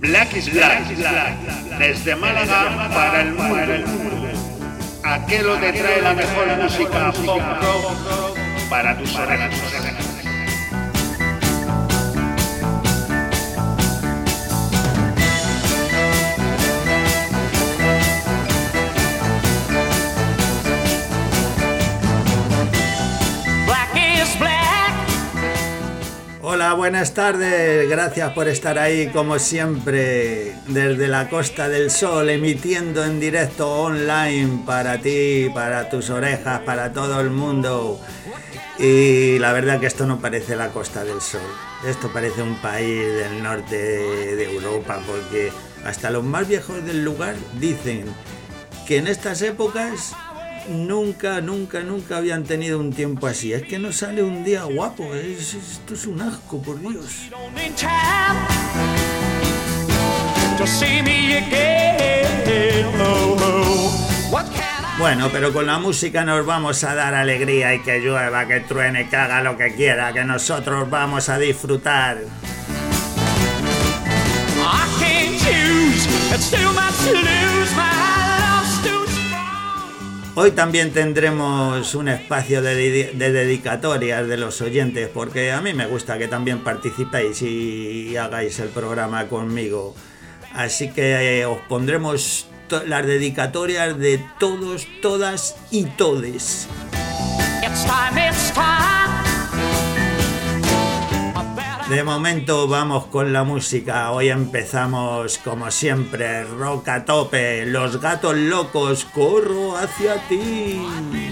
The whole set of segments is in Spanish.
Black is Black, desde Málaga para el mundo. Aquello te trae la mejor música pop rock para tus orejas. Hola, buenas tardes, gracias por estar ahí como siempre desde la Costa del Sol, emitiendo en directo online para ti, para tus orejas, para todo el mundo. Y la verdad que esto no parece la Costa del Sol, esto parece un país del norte de Europa, porque hasta los más viejos del lugar dicen que en estas épocas nunca habían tenido un tiempo así. Es que no sale un día guapo. Esto es un asco, por Dios. Bueno, pero con la música nos vamos a dar alegría, y que llueva, que truene, que haga lo que quiera, que nosotros vamos a disfrutar. Hoy también tendremos un espacio de dedicatorias de los oyentes, porque a mí me gusta que también participéis y hagáis el programa conmigo. Así que os pondremos las dedicatorias de todos, todas y todes. It's time. De momento vamos con la música. Hoy empezamos como siempre, rock a tope. Los Gatos Locos, corro hacia ti.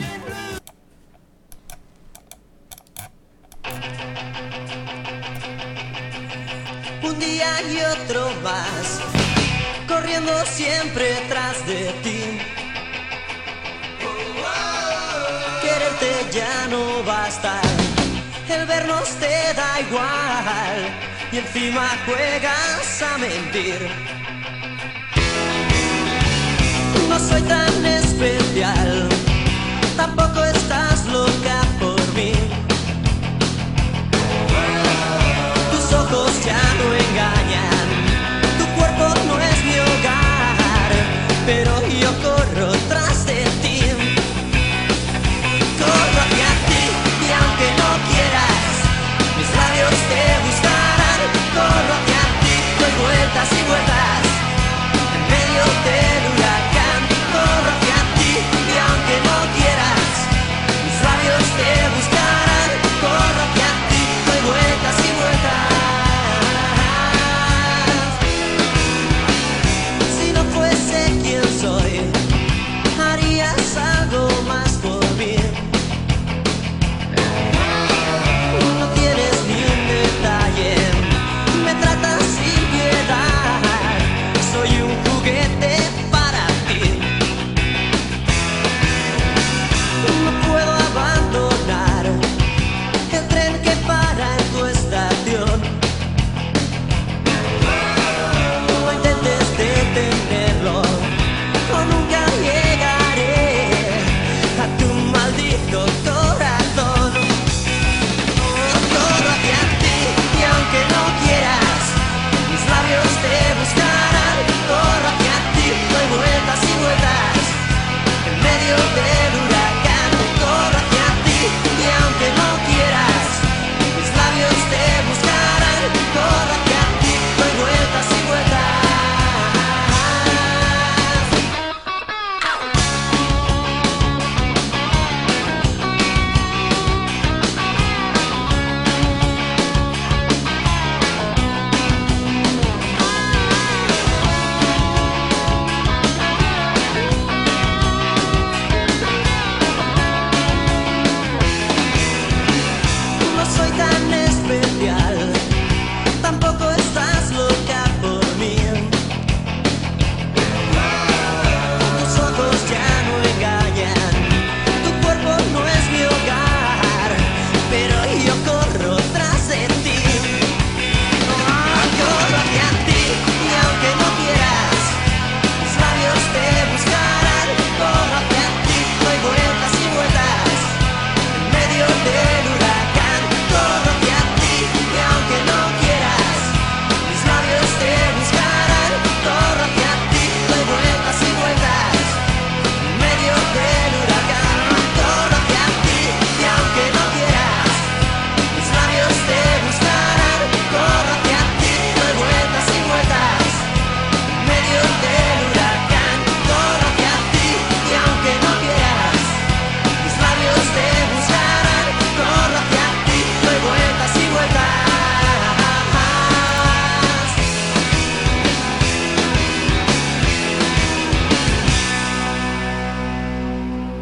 Un día y otro más, corriendo siempre tras de ti. Quererte ya no basta, el vernos te da igual, y encima juegas a mentir. No soy tan especial, tampoco estás loca por mí. Tus ojos ya no engañan, tu cuerpo no es mi hogar, pero yo corro tras de ti. Corro hacia ti, y aunque no quieras, mis labios te gustarán. Corro hacia ti, doy vueltas y vueltas en medio del huracán. Corro hacia ti, y aunque no quieras,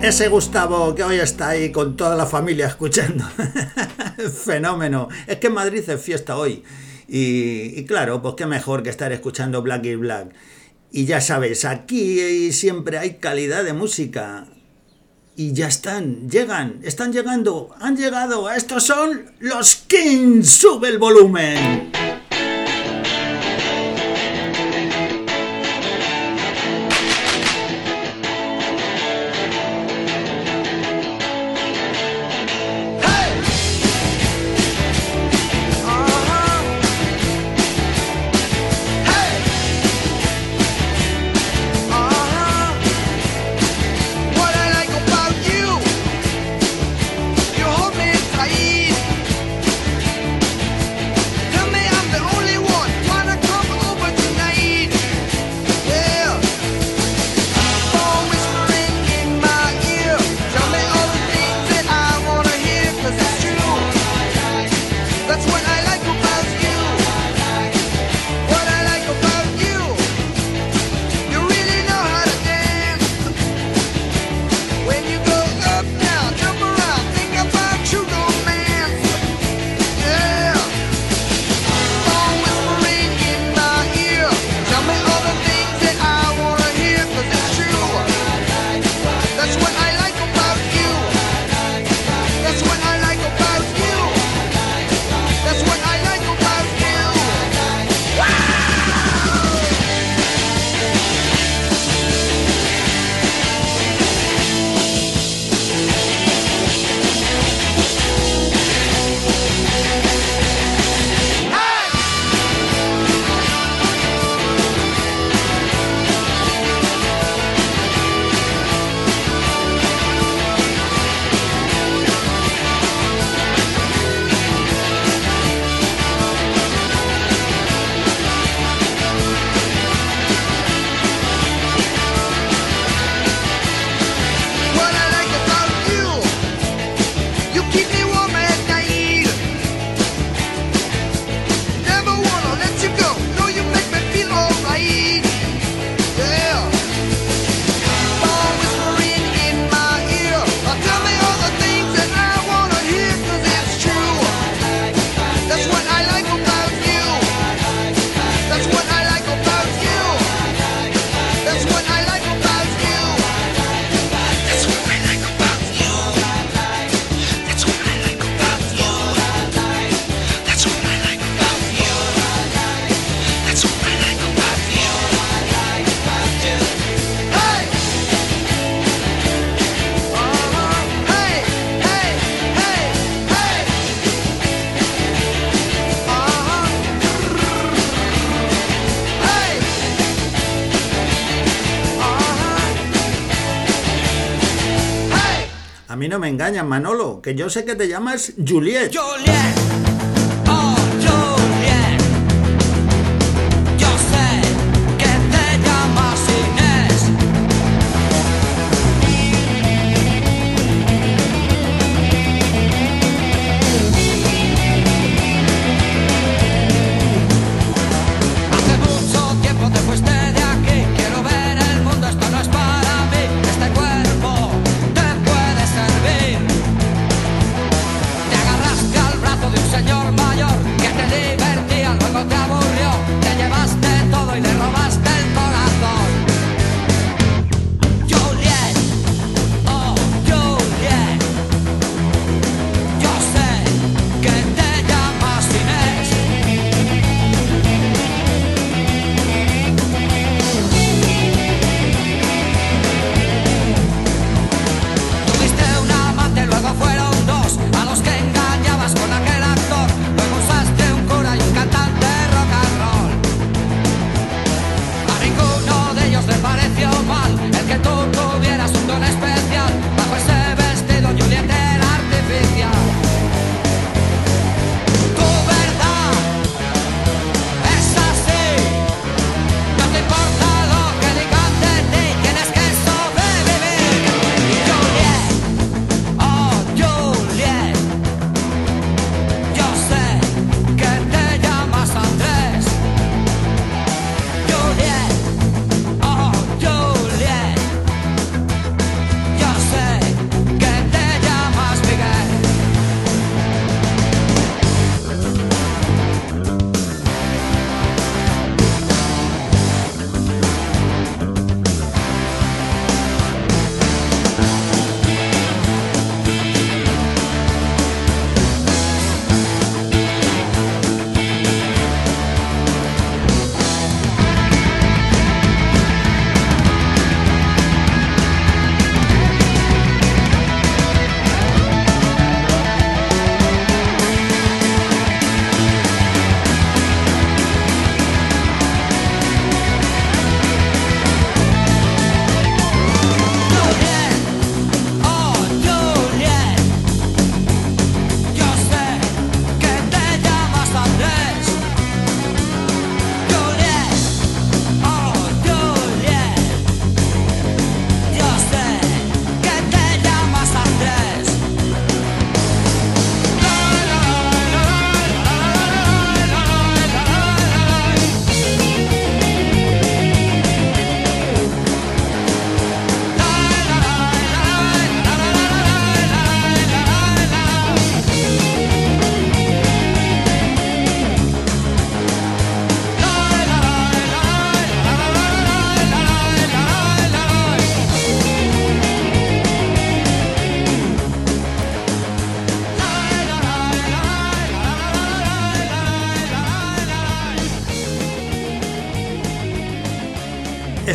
Ese Gustavo que hoy está ahí con toda la familia escuchando. Fenómeno. Es que en Madrid es fiesta hoy. Y claro, pues qué mejor que estar escuchando Black is Black. Y ya sabes, aquí siempre hay calidad de música. Y ya están llegando, han llegado. Estos son los Kings. Sube el volumen. A mí no me engañas, Manolo, que yo sé que te llamas Juliet. Juliet, oh Juliet, yo sé que te llamas Inés. Hace mucho tiempo te fuiste de aquí, quiero ver el mundo, esto no es para mí, este cuerpo te puede servir. Te agarraste al brazo de un señor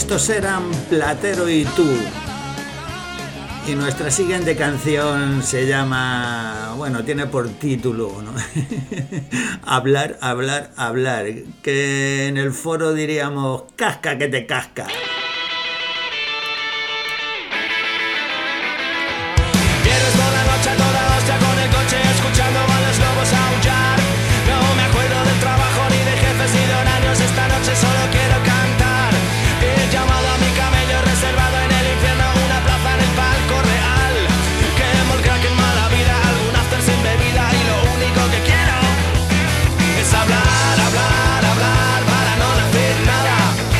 Estos eran Platero y tú. Y nuestra siguiente canción se llama, bueno, tiene por título, ¿no? Hablar, hablar, hablar. Que en el foro diríamos, casca que te casca. Vienes por la noche a toda hostia con el coche escuchando a los lobos aullar. No me acuerdo del trabajo ni de jefes ni de horarios. Esta noche solo quiero cantar. He llamado a mi camello reservado en el infierno una plaza en el palco real. Quemo el crack en mala vida, algún after sin bebida y lo único que quiero es hablar, hablar, hablar para no decir nada.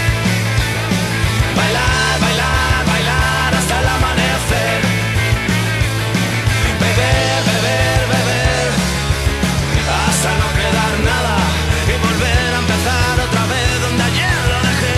Bailar, bailar, bailar hasta el amanecer. Beber, beber, beber hasta no quedar nada y volver a empezar otra vez donde ayer lo dejé.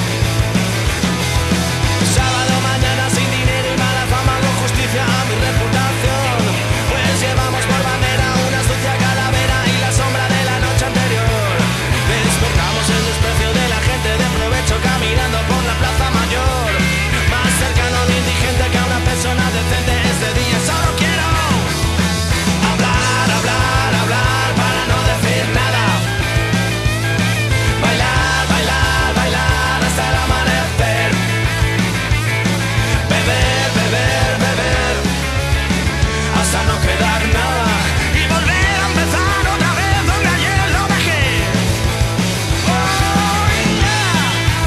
Sábado mañana sin dinero y mala fama, hago justicia a mi reputación. Pues llevamos por bandera una sucia calavera y la sombra de la noche anterior. Despertamos el desprecio de la gente de provecho caminando por la plaza mayor. Más cercano de indigente que a una persona decente. Este día solo quiero hablar, hablar, hablar para no decir nada. Bailar, bailar, bailar hasta el amanecer. Beber, beber, beber hasta no quedar nada y volver a empezar otra vez donde ayer lo dejé. Oh, yeah.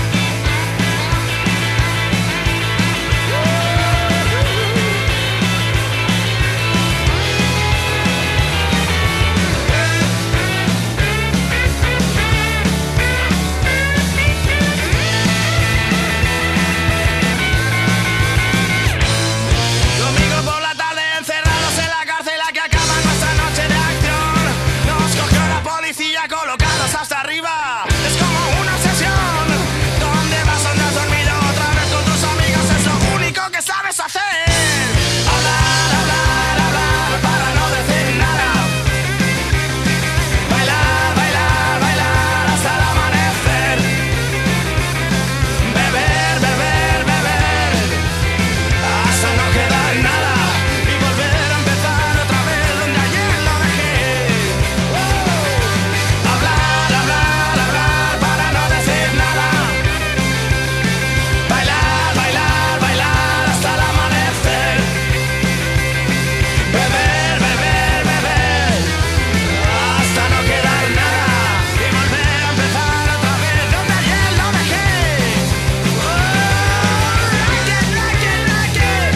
Domingo por la tarde encerrados en la cárcel a que acaba nuestra noche de acción. Nos cogió la policía colocados hasta arriba. Es como una obsesión. ¿Dónde vas? ¿Dónde has dormido? Otra vez con tus amigos es lo único que sabes hacer. Hablar, hablar, hablar para no decir nada. Bailar, bailar, bailar hasta el amanecer. Beber, beber, beber hasta no quedar nada y volver a empezar otra vez donde ayer lo dejé. Hablar, hablar, hablar para no decir nada. Bailar, bailar, bailar hasta el amanecer. Beber, beber, beber hasta no quedar nada y volver a empezar otra vez donde ayer lo dejé. Like it, like it, like it.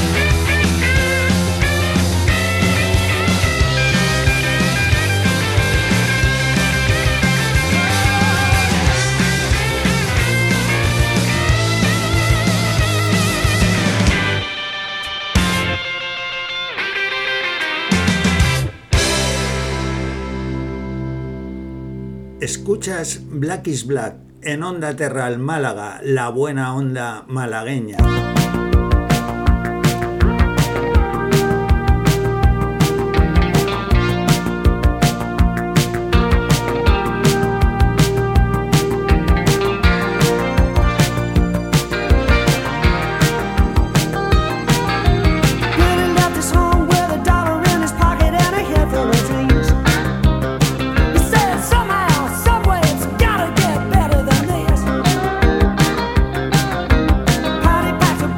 Escuchas Black is Black en Onda Terral Málaga, la buena onda malagueña. Running out this home with $1 in his pocket and a head full of dreams. He said somehow, someway, it's gotta get better than this. Party packs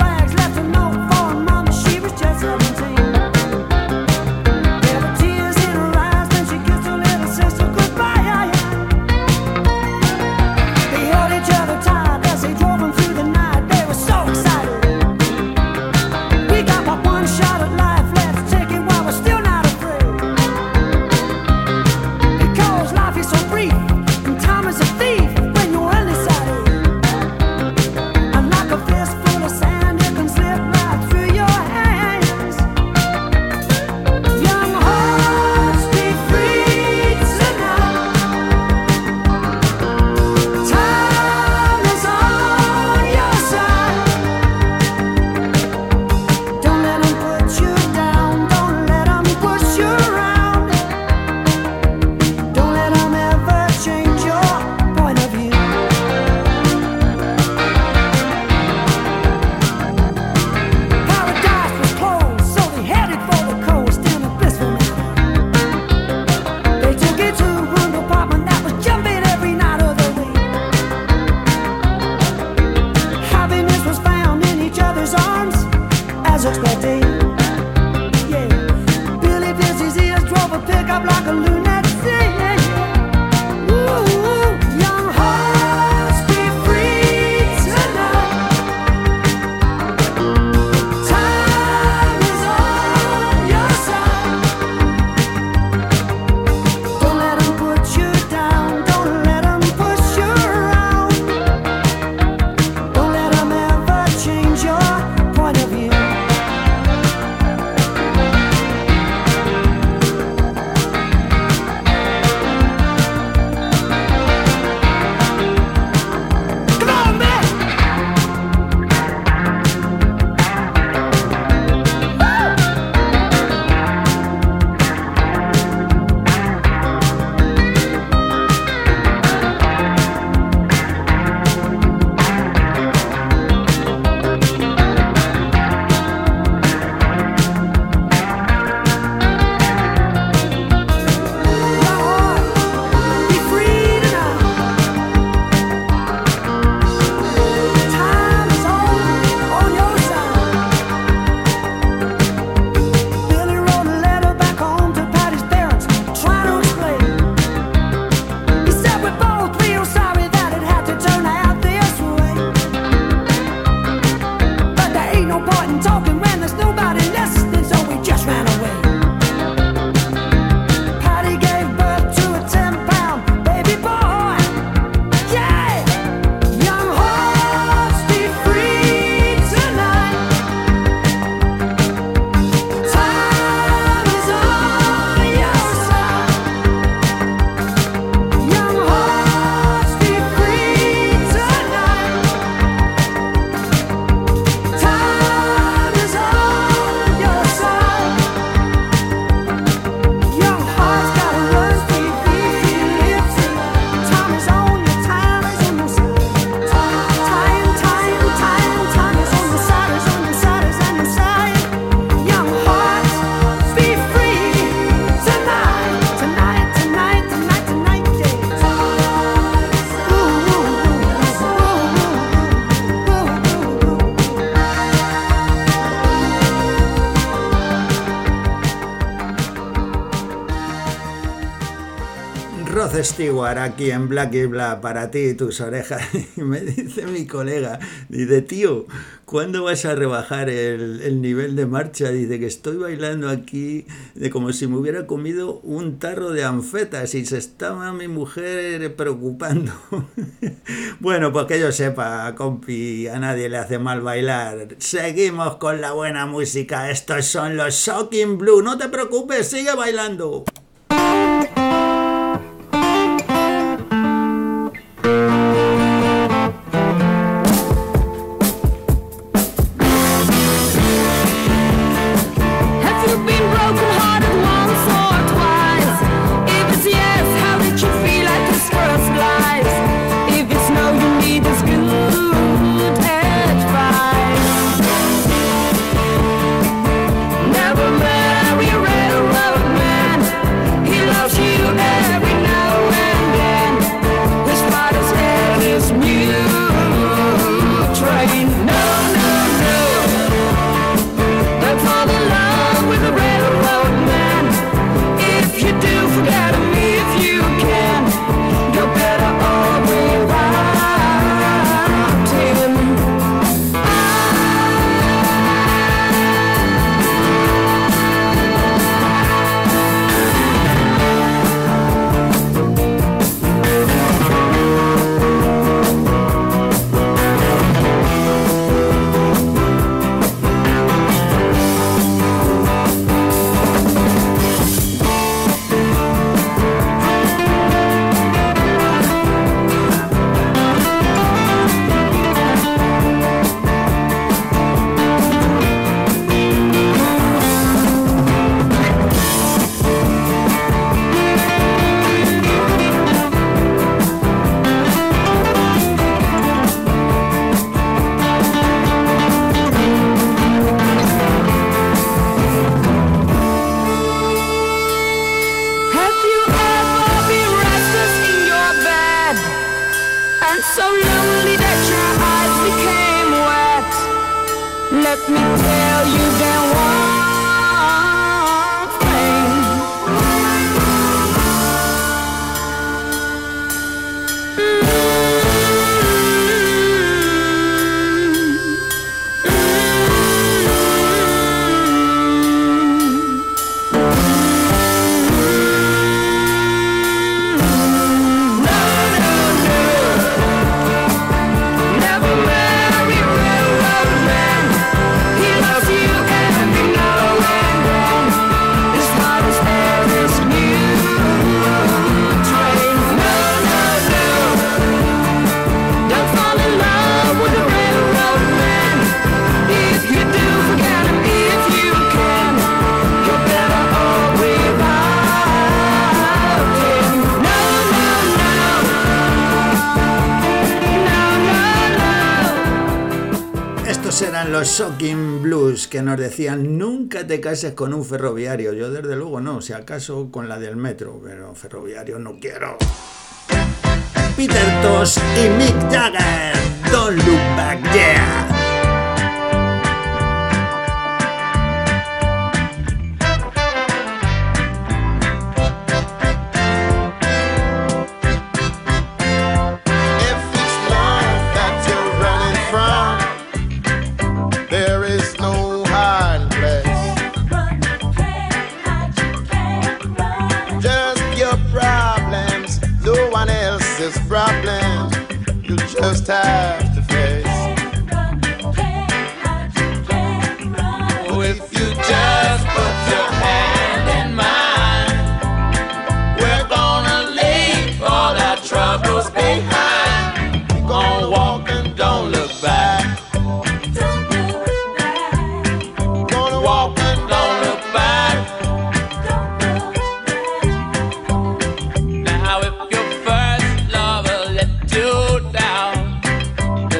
Rod Stewart aquí en Black y Black para ti y tus orejas. Y me dice mi colega, dice, tío, ¿cuándo vas a rebajar el nivel de marcha? Dice que estoy bailando aquí de como si me hubiera comido un tarro de anfetas y se estaba mi mujer preocupando. Bueno, pues que yo sepa, compi, a nadie le hace mal bailar. Seguimos con la buena música. Estos son los Shocking Blue. No te preocupes, sigue bailando. Eran los Shocking Blues que nos decían nunca te cases con un ferroviario. Yo desde luego no, si acaso con la del metro, pero ferroviario no quiero. Peter Tosh y Mick Jagger, Don't Look Back, yeah. Problems you just have to face. Oh, if you just put your hand in mine, we're gonna leave all our troubles behind. We're gonna walk and don't look back. Gonna walk and don't look back. Now if your first lover let you down,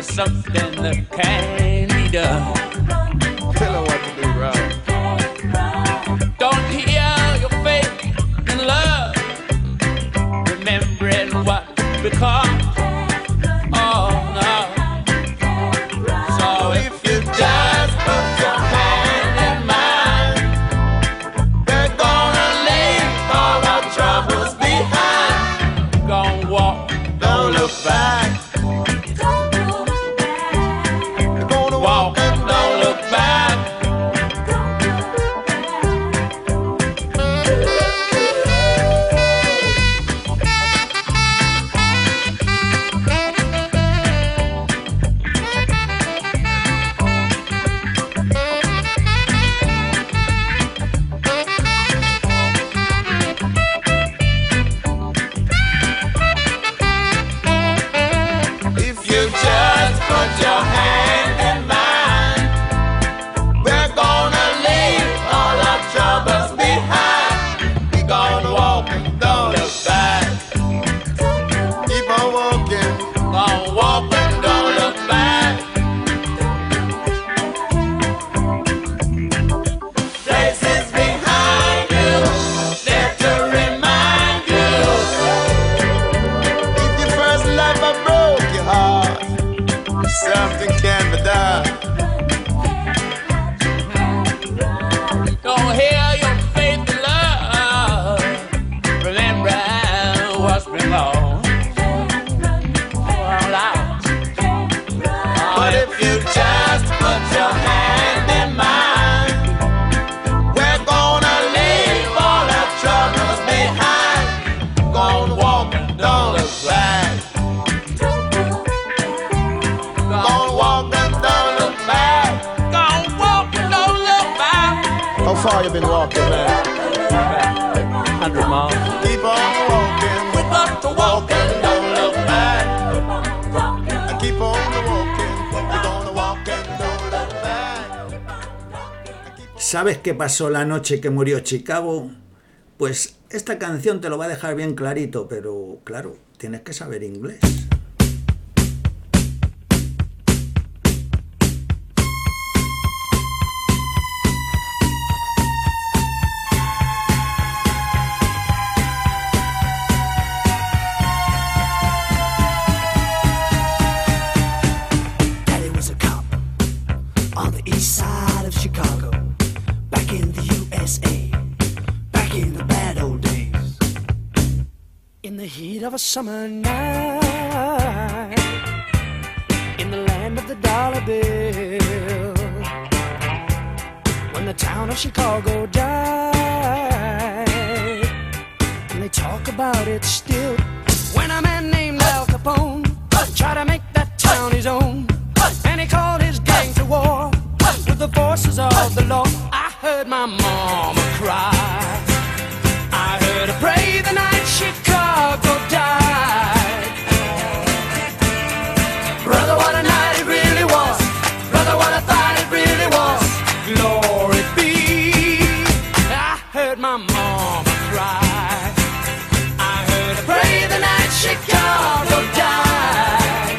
¿Sabes qué pasó la noche que murió Chicago? Pues esta canción te lo va a dejar bien clarito, pero claro, tienes que saber inglés. Daddy was a cop on the east side of Chicago, back in the USA, back in the bad old days. In the heat of a summer night, in the land of the dollar bill, when the town of Chicago died, and they talk about it still. When a man named Al Capone tried to make that town his own, and he called his gang to war with the forces of the law, I heard my mama cry. I heard her pray the night Chicago died. Brother, what a night it really was. Brother, what I thought it really was. Glory be. I heard my mama cry. I heard her pray the night Chicago died.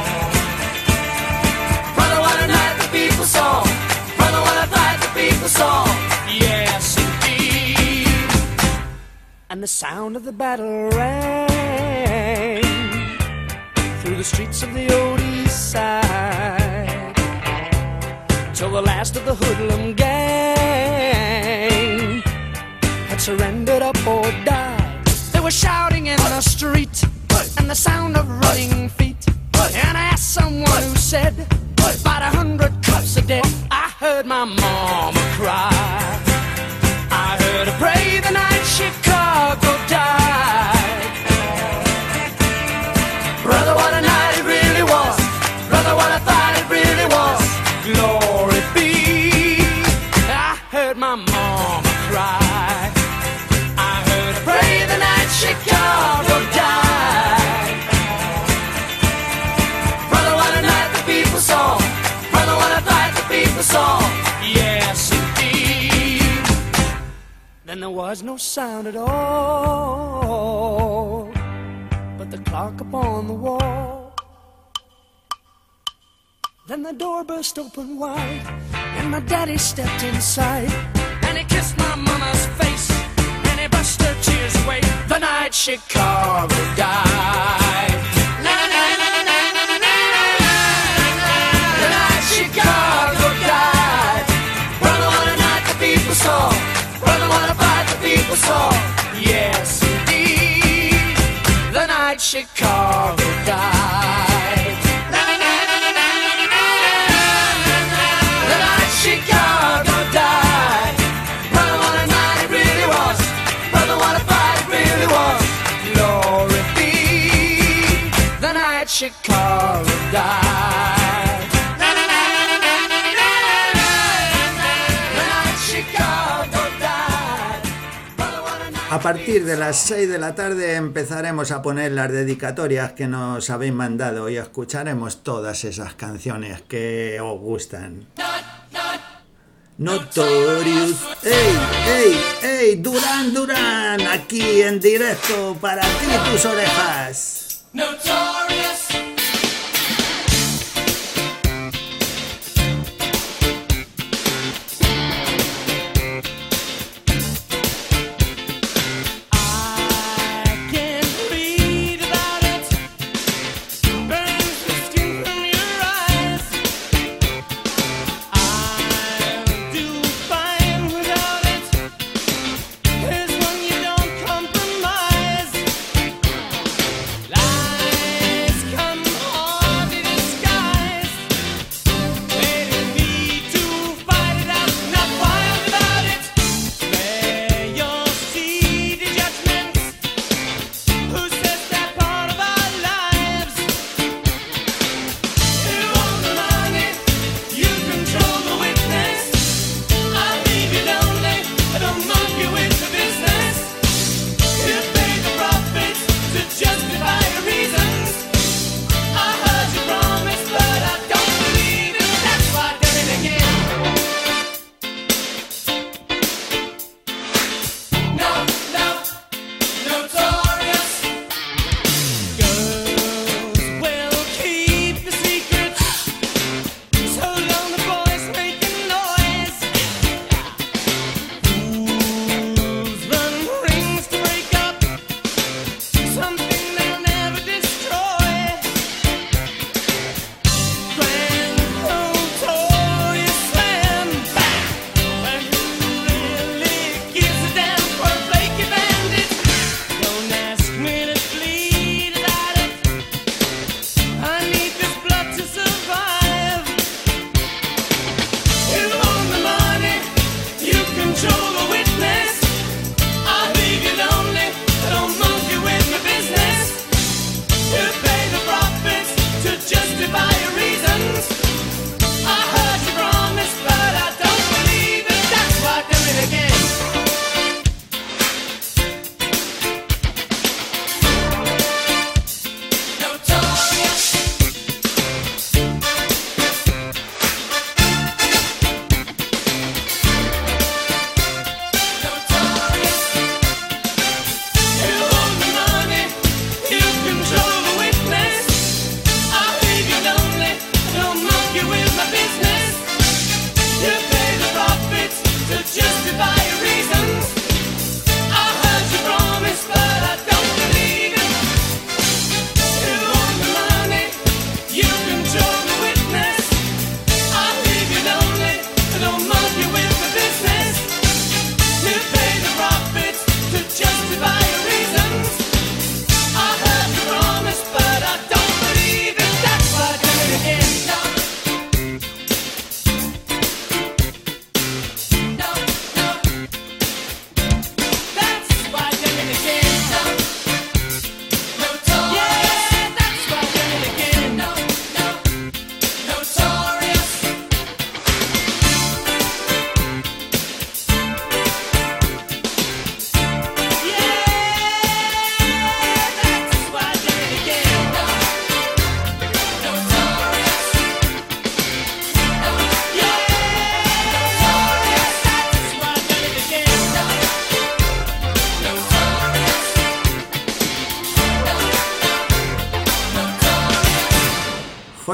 Brother, what a night the people saw. Brother, what a night the people saw. Yes, indeed. And the sound of the battle rang through the streets of the old east side, till the last of the hoodlum gang had surrendered up or died. They were shouting in the street, and the sound of running feet. And I asked someone who said, about 100 cops are dead. I heard my mama cry. I heard her pray the night Chicago died. Brother, what a night it really was. Brother, what I thought it really was. Glory be. I heard my mama cry. I heard her pray the night Chicago died. Brother, what a night the people saw. Brother, what I thought the people saw. Yes, indeed. Then there was no sound at all but the clock upon the wall. Then the door burst open wide, and my daddy stepped inside, and he kissed my mama's face, and he brushed her tears away. The night Chicago died. The night Chicago died. Brother, what a night the people saw. Brother, what a fight the people saw. Yes, indeed. The night Chicago died. The night Chicago died. Brother, what a night it really was. Brother, what a fight it really was. Glory be. The night Chicago died. The night Chicago died. Brother, what a night. A partir de las 6 de la tarde empezaremos a poner las dedicatorias que nos habéis mandado y escucharemos todas esas canciones que os gustan. Notorious. ¡Ey, ey, ey! Duran Duran, aquí en directo para ti y tus orejas. Notorious. I can read about it. Burns the skin from your eyes. I'll do fine without it. There's one you don't compromise. Lies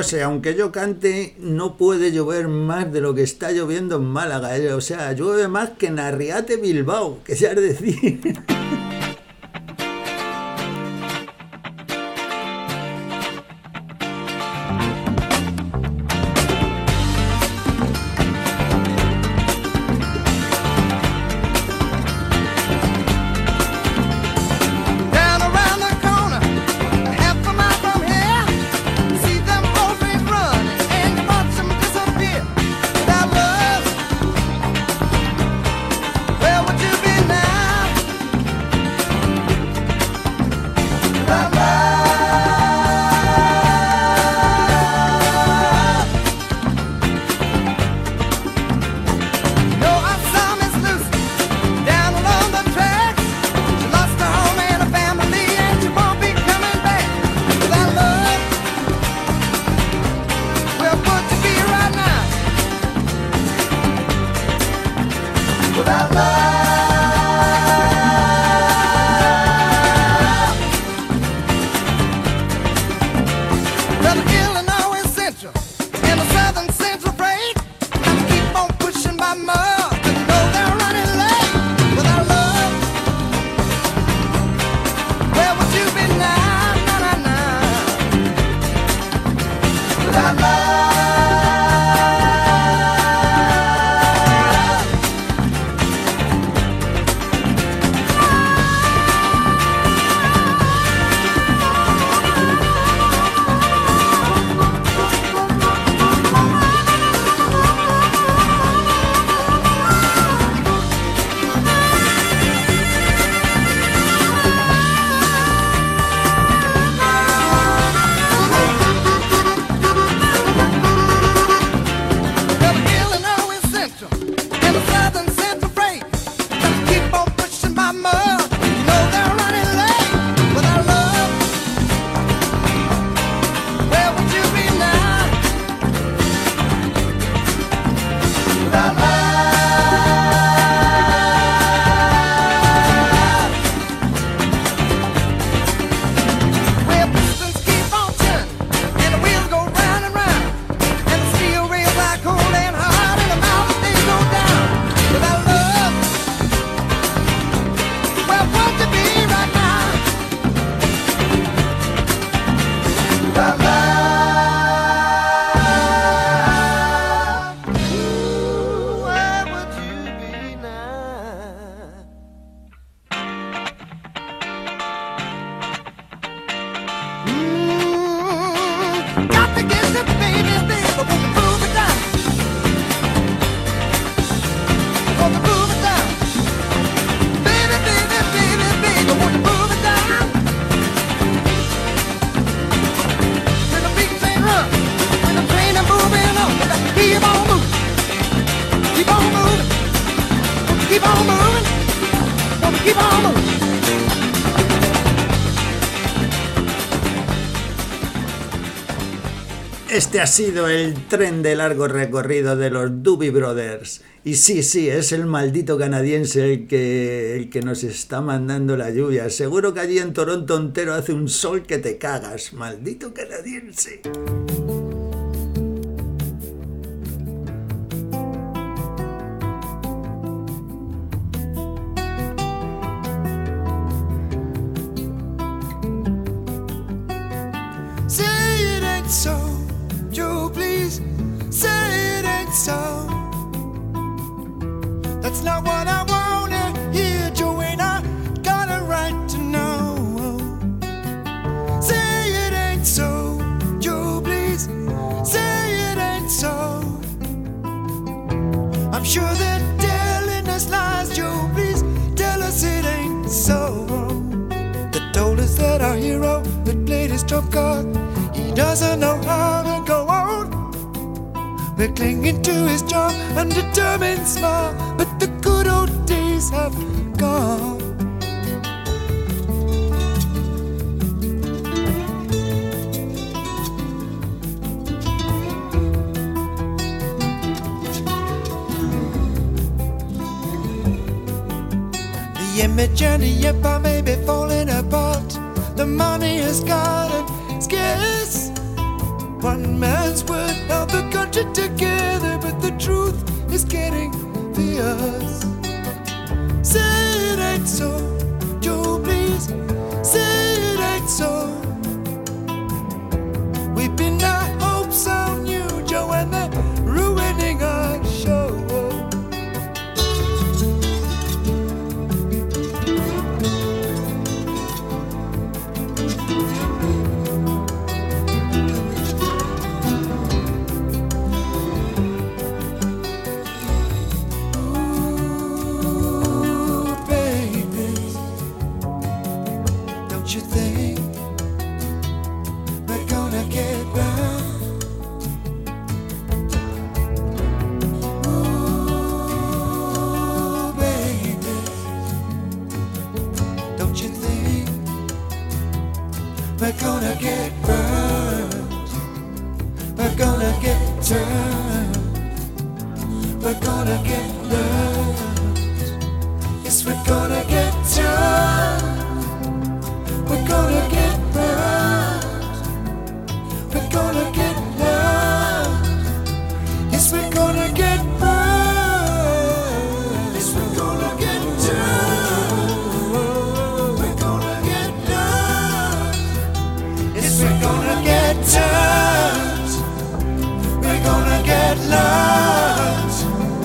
José, aunque yo cante, no puede llover más de lo que está lloviendo en Málaga. O sea, llueve más que en Arriate, Bilbao, que ya es decir. Este ha sido el tren de largo recorrido de los Doobie Brothers. Y sí, es el maldito canadiense el que nos está mandando la lluvia. Seguro que allí en Toronto entero hace un sol que te cagas. Maldito canadiense. Say it ain't so, Joe, please. Say it ain't so. That's not what I wanna hear, Joanna. Got a right to know. Say it ain't so, Joe, please. Say it ain't so. I'm sure they're telling us lies, Joe, please. Tell us it ain't so. They told us that our hero had played his trump card. He doesn't know how to go on. We're clinging to his job, undetermined smile, but the good old days have gone. The image and the empire may be falling apart. The money is gotten scarce. One man's word held the country together, but the truth is getting fierce. Say it ain't so, Joe, please. Say it ain't so. We pinned our hopes on you, Joe, and they're ruining our show. We're gonna get burned. We're gonna get turned. We're gonna get learned. Yes, we're gonna get turned. We're gonna get burned. We're gonna get learned. Yes, we're gonna get burned. Yes, we're gonna get turned. We're gonna get learned. Yes, we're gonna get turned. We're gonna get learned.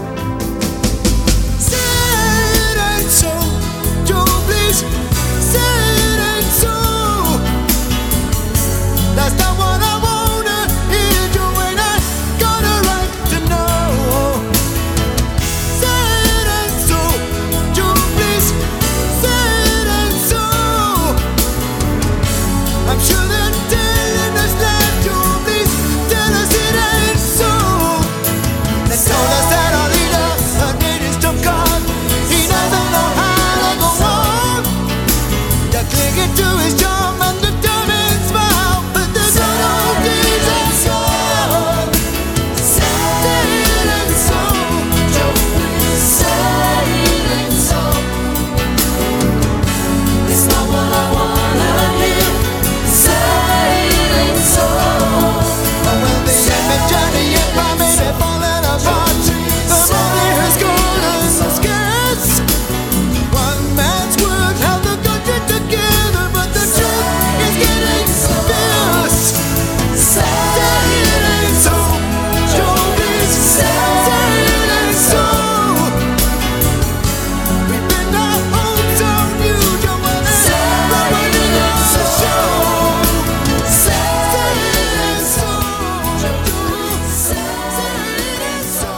Say it ain't so, Joe, please. Say it ain't so. That's not what I wanna hear, Joe, and I got a right to know. Say it ain't so, Joe, please. Say it ain't so. I'm sure they're telling us that, Joe, please. Tell us it ain't so. They told us that our leader, her name is Tom Card. He doesn't know how to go on. They're clinging to his charm and determined smile, but there's no deeds and so. Say it ain't so, Joe, please. Say it ain't so. It's not what I wanna hear. Say it ain't so. Oh, well, they ain't been journeying by me, they're falling apart. The money has gone and the scarce. One man's word held the country together, but the truth is getting fierce. Say it ain't so, Joe, please. Say it ain't so. We pinned our hopes on you, Joe, and they're ruining our show. Say it ain't so, Joe. Say it ain't so.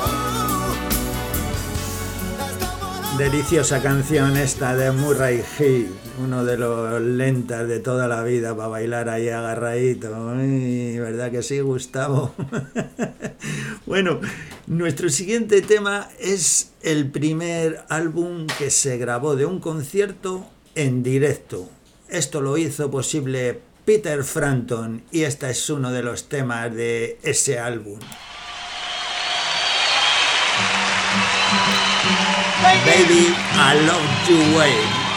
That's not what I Deliciosa canción esta de Murray Hill, uno de los lentas de toda la vida para bailar ahí agarradito. Uy, ¿verdad que sí, Gustavo? Bueno, nuestro siguiente tema es el primer álbum que se grabó de un concierto en directo. Esto lo hizo posible Peter Frampton y este es uno de los temas de ese álbum. Baby, I love you way.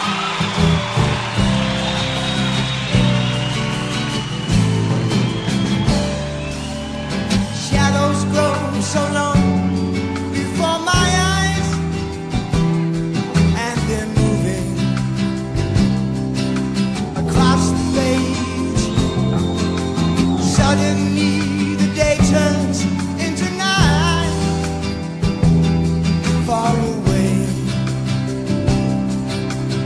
Shadows grow so long before my eyes, and they're moving across the page. Suddenly the day turns into night, far away.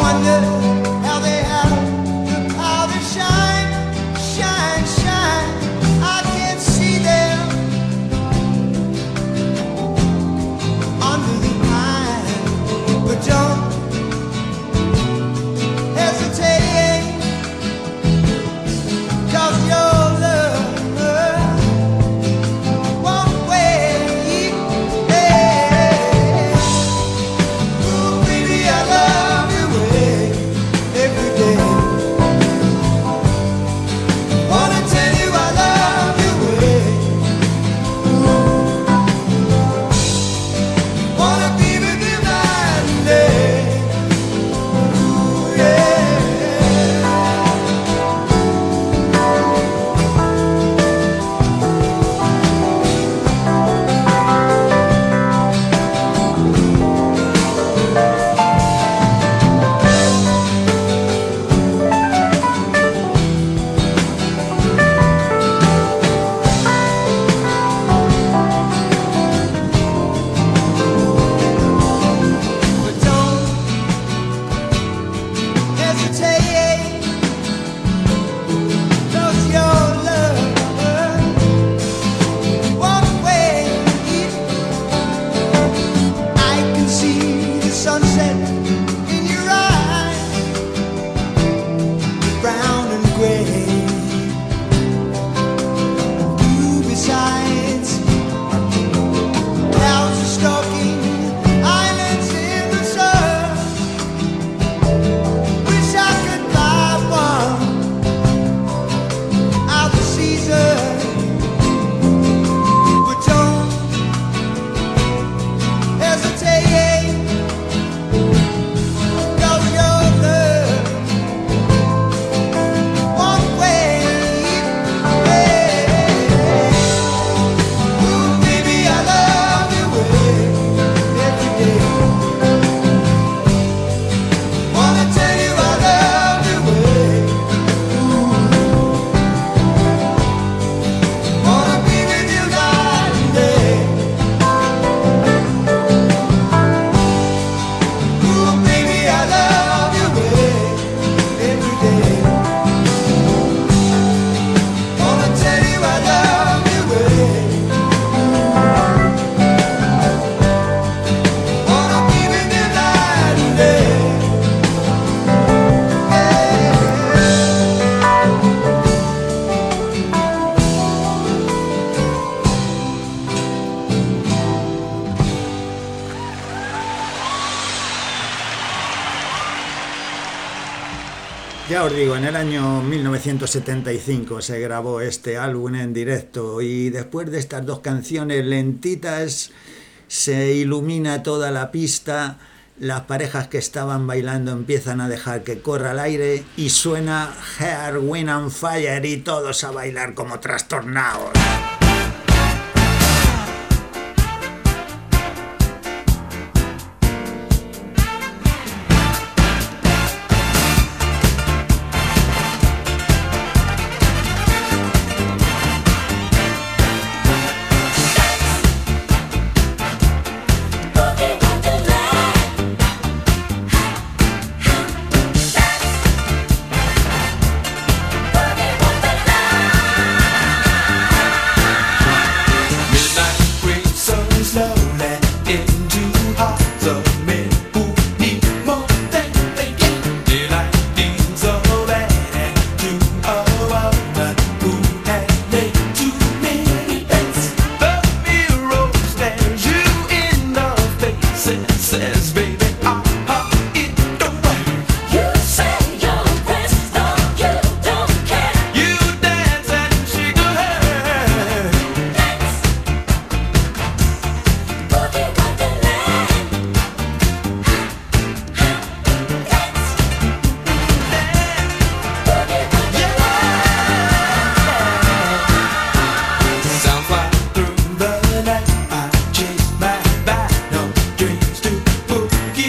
wonder how they have the power to shine, shine, shine. I can't see them under the eye, but don't hesitate, 'cause your love won't wait. Hey. Ooh, baby, I love you every day. Wanna tell you I love you wanna be with you night and day. Ooh, yeah. But don't hesitate, 'cause your love won't wait. I can see the sunset in your eyes, brown and gray. Blue besides, clouds are stalking islands in the sun. Wish I could buy one out the season, but don't hesitate, 'cause your love won't wait. Ooh, baby, I love you every day. Wanna tell you I love you wanna be with you night and day. Ooh, baby, I love you every day. Wanna tell you I love you wanna be with you night and day. Ya os digo, en el año 1975 se grabó este álbum en directo y después de estas dos canciones lentitas se ilumina toda la pista, las parejas que estaban bailando empiezan a dejar que corra el aire y suena Earth, Wind and Fire y todos a bailar como trastornados. Boogie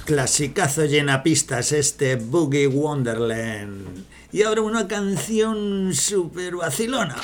Clasicazo llenapistas este Boogie Wonderland. Y ahora una canción super vacilona.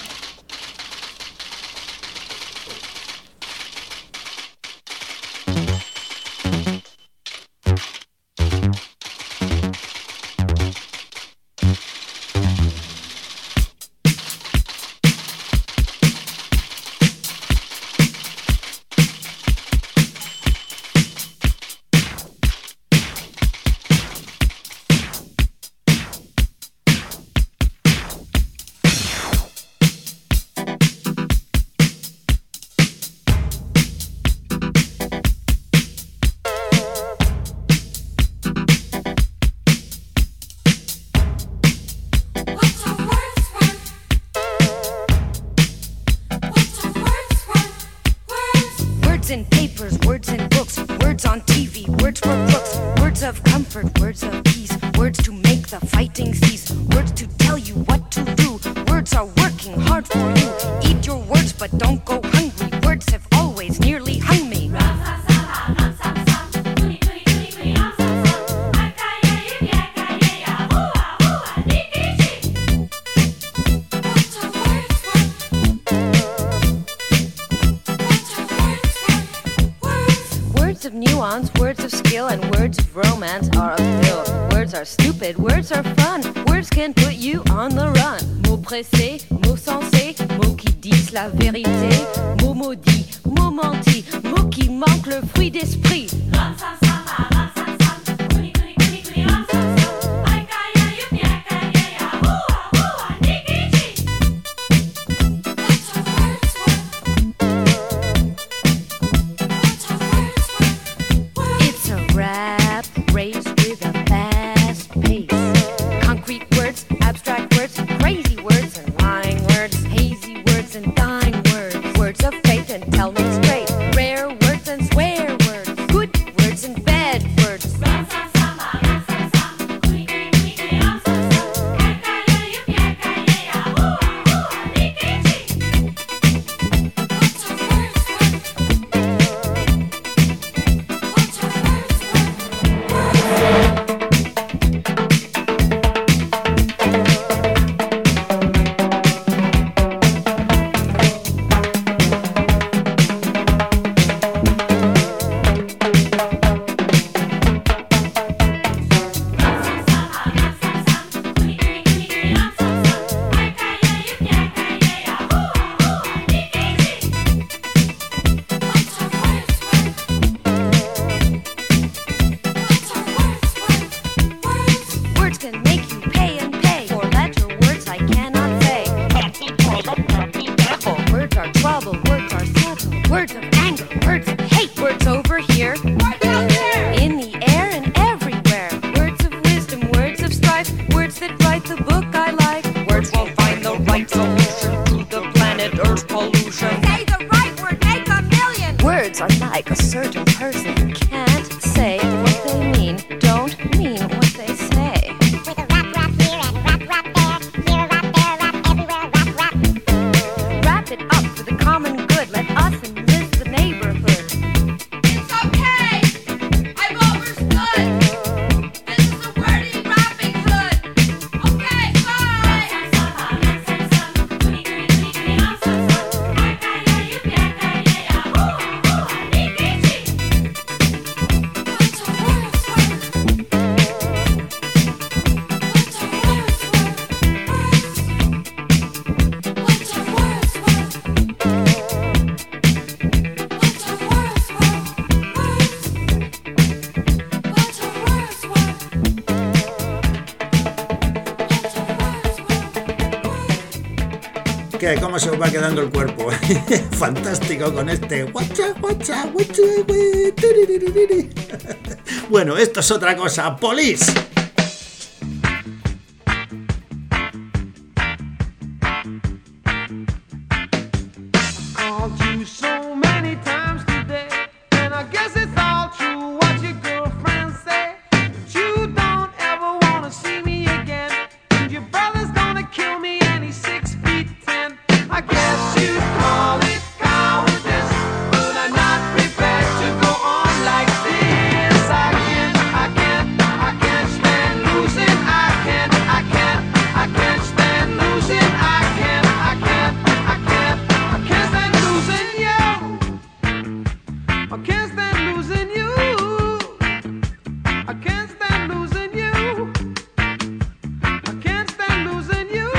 ¿Qué? ¿Cómo se os va quedando el cuerpo? Fantástico con este. Bueno, esto es otra cosa. Police. I I can't stand losing you. I can't stand losing you.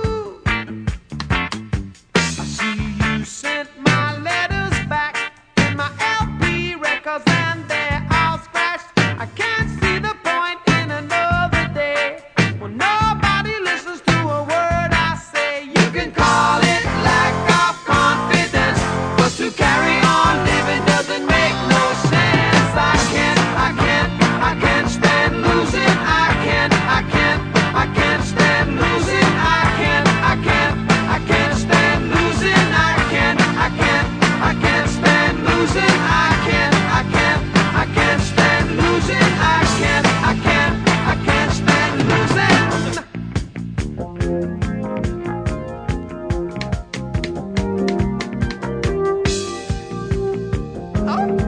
I see you sent my letters back and my LP records and they're all scratched. I can't see the point in another day when nobody listens to a word I say. You can call it lack of confidence, but to carry on living doesn't make no sense. I can't stand losing. I can't stand losing. I can't stand losing. I can't stand losing. I can't stand losing. I can't stand losing. Oh.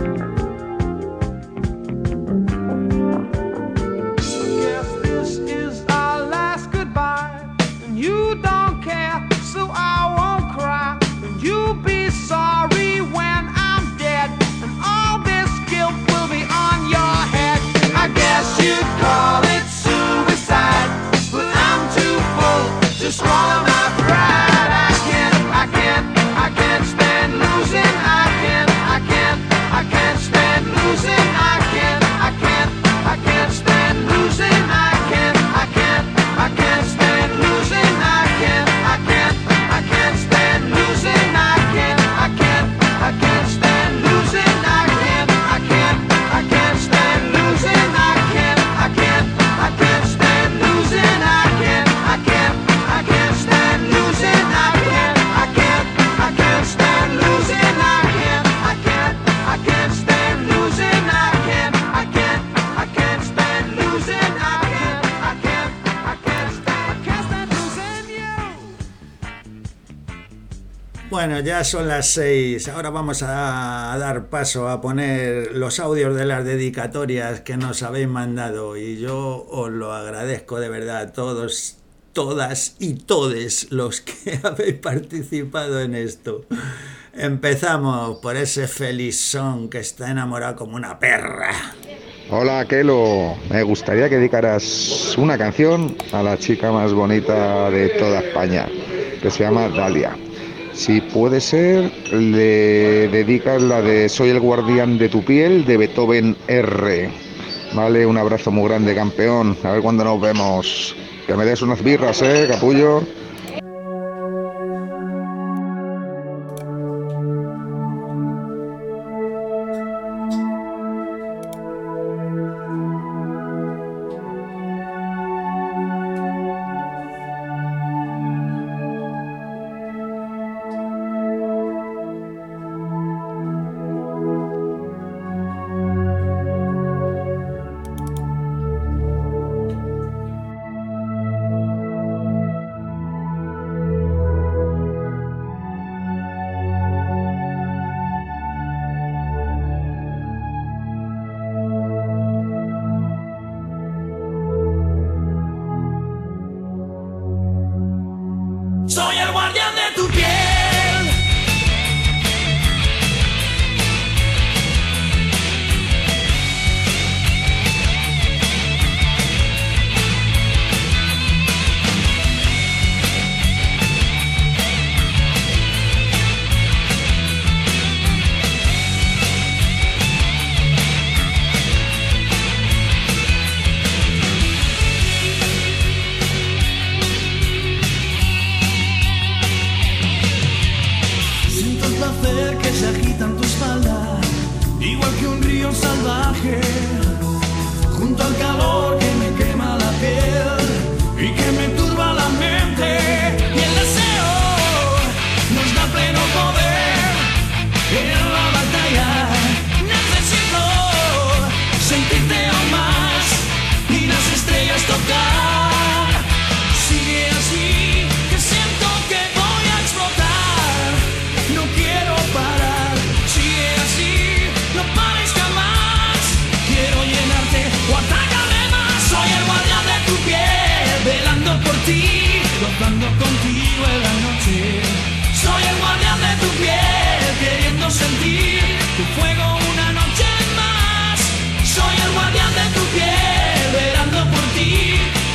Guess this is our last goodbye, and you don't care, so I won't cry. And you'll be sorry when I'm dead, and all this guilt will be on your head. I guess you'd call it suicide, but I'm too full to swallow my pride. I can't stand losing. I can't stand losing. I can't stand losing. I can't stand losing. I can't stand losing. I can't stand losing. I can't stand losing. I can't stand losing. I can't stand losing. I can't stand losing. Bueno, ya son las 6. Ahora vamos a dar paso a poner los audios de las dedicatorias que nos habéis mandado. Y yo os lo agradezco de verdad a todos, todas y todes los que habéis participado en esto. Empezamos por ese Felizón que está enamorado como una perra. Hola, Kelo. Me gustaría que dedicaras una canción a la chica más bonita de toda España, que se llama Dalia. Si puede ser, le dedicas la de Soy el guardián de tu piel, de Beethoven R. Vale, un abrazo muy grande, campeón. A ver cuándo nos vemos. Que me des unas birras, capullo. Soy el guardián de tu piel. Que se agita en tu espalda, igual que un río salvaje, junto al calor que me quema la piel y que me turba la mente. Y el deseo nos da pleno poder en la batalla. Necesito sentirte aún más y las estrellas tocar. Sigue así, que siento que voy a explotar. No quiero parar, sigue así, no pares jamás. Quiero llenarte o atácame.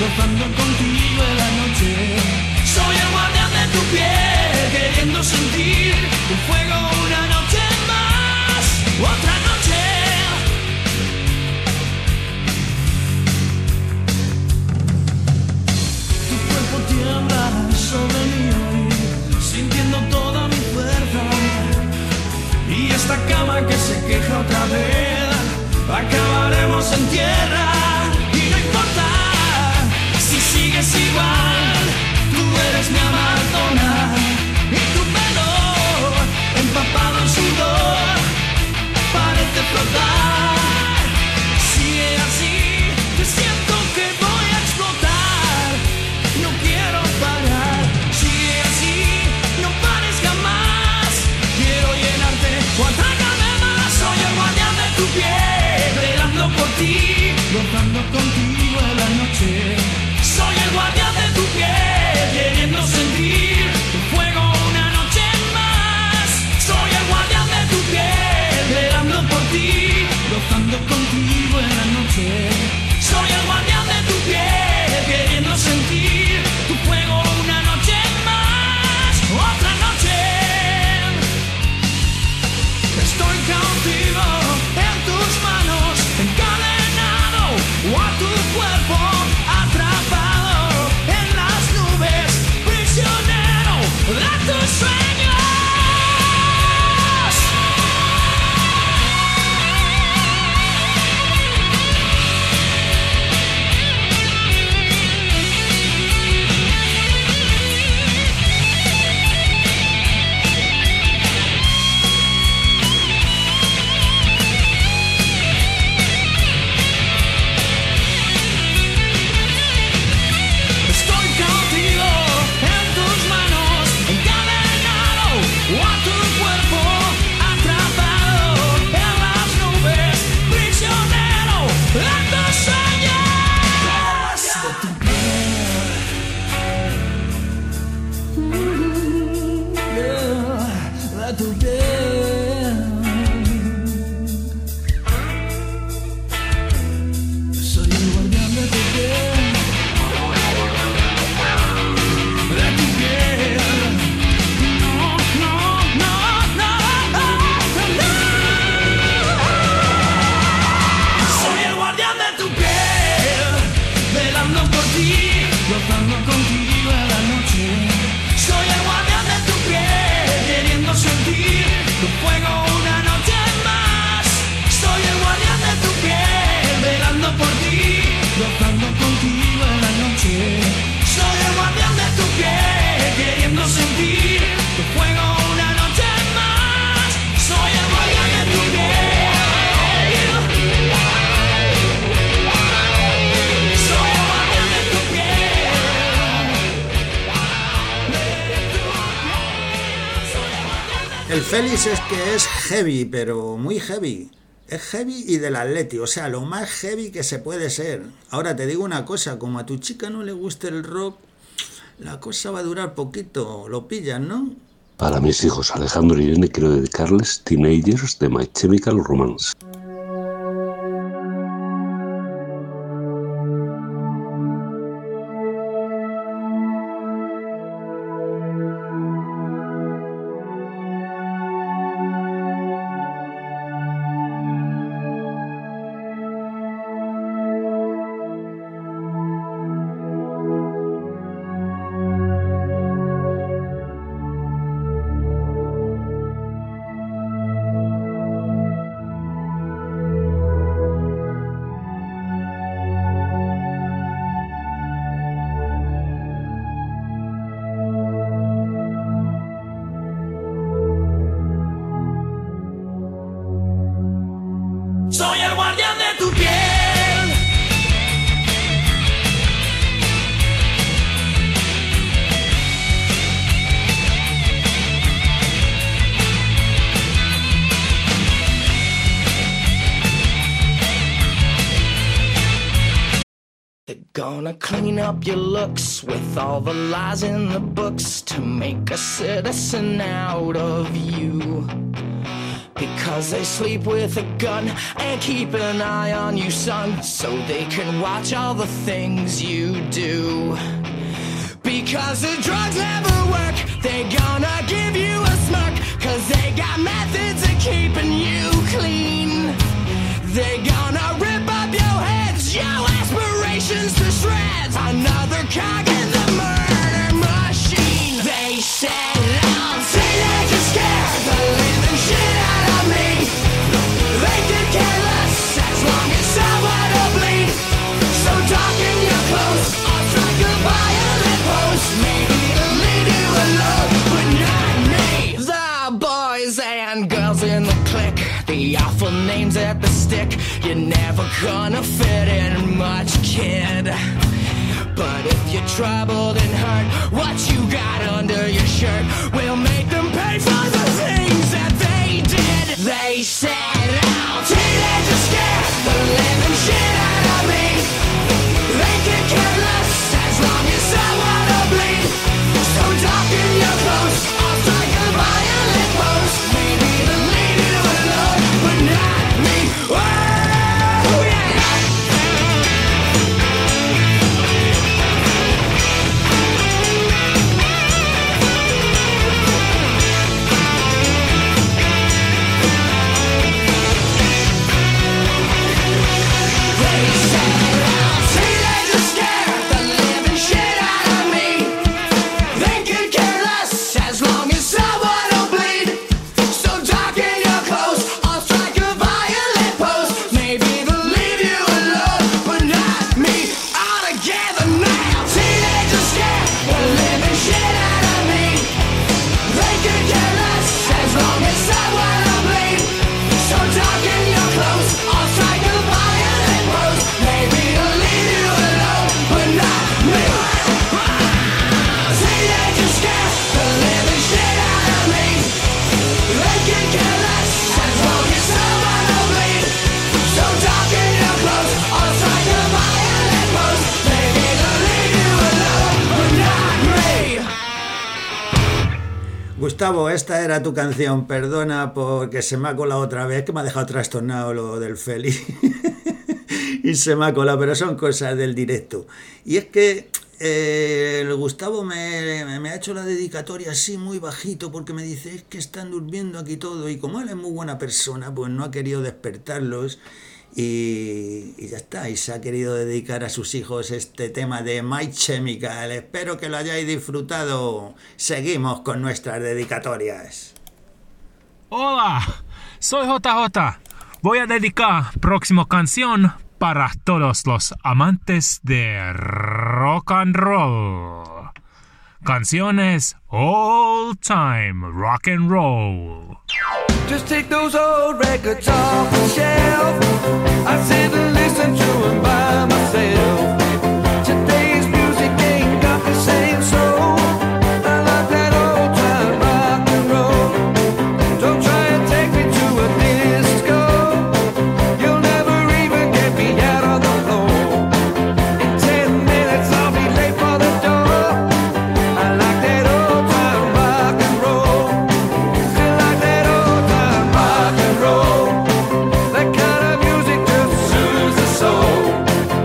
gozando contigo en la noche. Soy el guardián de tu piel, queriendo sentir tu fuego una noche más, otra noche. Tu cuerpo tiembla sobre mí hoy, sintiendo toda mi fuerza. Y esta cama que se queja otra vez, acabaremos en tierra. Y no importa si sigues igual, tú eres mi Amazona. Y tu pelo empapado en sudor parece flotar. Sigue así, te siento que voy a explotar. No quiero parar. Sigue así, no pares jamás. Quiero llenarte o atrágame más. Soy el guardián de tu piel, velando por ti, gozando contigo en la noche. Soy el guardián de tu piel, queriendo sentir tu fuego una noche más. Soy el guardián de tu piel, velando por ti, gozando contigo en la noche. Soy el guardián de tu piel, queriendo sentir tu fuego una noche más, otra noche. Estoy cautivo en tus manos, encadenado a tu cuerpo, atrapado en las nubes, prisionero de tus sueños. Estoy cautivo en tus manos, encadenado a tu cuerpo, atrapado en las nubes, prisionero de tus sueños. De tu piel, de tu piel. Soy el guardián de tu piel. De tu piel. No, no, no, no, no. Soy el guardián de tu piel, velando por ti, gozando contigo en la noche. Soy el guardián de tu piel, queriendo sentir tu fuego una noche más. Soy el guardián de tu piel, velando por ti, gozando contigo en la noche. Soy el guardián de tu piel, queriendo sentir tu fuego una noche más. Soy el guardián de tu piel. Soy el guardián de tu piel. El Félix es que es heavy, pero muy heavy. Es heavy y del Atleti, o sea, lo más heavy que se puede ser. Ahora te digo una cosa, como a tu chica no le gusta el rock, la cosa va a durar poquito, lo pillas, ¿no? Para mis hijos Alejandro y Irene quiero dedicarles Teenagers de My Chemical Romance. Soy el guardián de tu piel. They're gonna clean up your looks with all the lies in the books to make a citizen out of you. Because they sleep with a gun and keep an eye on you, son, so they can watch all the things you do. Because the drugs never work, they gonna give you a smirk, cause they got methods of keeping you clean. They gonna rip up your heads, your aspirations to shreds, another cog in the murder machine. They said I'm teenagers scared the living shit out of me. They could care less as long as someone will bleed. So darken your clothes, I'll strike a violent pose. Maybe it'll leave you alone, but not me. The boys and girls in the clique, the awful names at the stick. You're never gonna fit in much, kid. But if you're troubled and hurt, what you got under your shirt will make them pay for the things that they did. They said, oh, teenagers scared the living shit out of me. They can care less as long as someone will bleed. So darken your clothes, I'll strike a violent pose. Maybe it'll leave you alone, but not me. Oh, yeah. Gustavo, esta era tu canción, perdona porque se me ha colado otra vez, que me ha dejado trastornado lo del Feli. Y se me ha colado, pero son cosas del directo. Y es que el Gustavo me ha hecho la dedicatoria así muy bajito, porque me dice, es que están durmiendo aquí todo, y como él es muy buena persona, pues no ha querido despertarlos. Y ya está, y se ha querido dedicar a sus hijos este tema de My Chemical. Espero que lo hayáis disfrutado. Seguimos con nuestras dedicatorias. Hola, soy JJ. Voy a dedicar próxima canción para todos los amantes de rock and roll. Canciones All Time Rock and Roll. Just take those old records off the shelf. I sit and listen to them by myself. Today's music ain't got the same soul. I like that old time rock and roll. Don't try and take me to a disco. You'll never even get me out on the floor. In 10 minutes I'll be late for the door. I like that old time rock and roll. Still like that old time rock and roll. That kind of music just soothes the soul.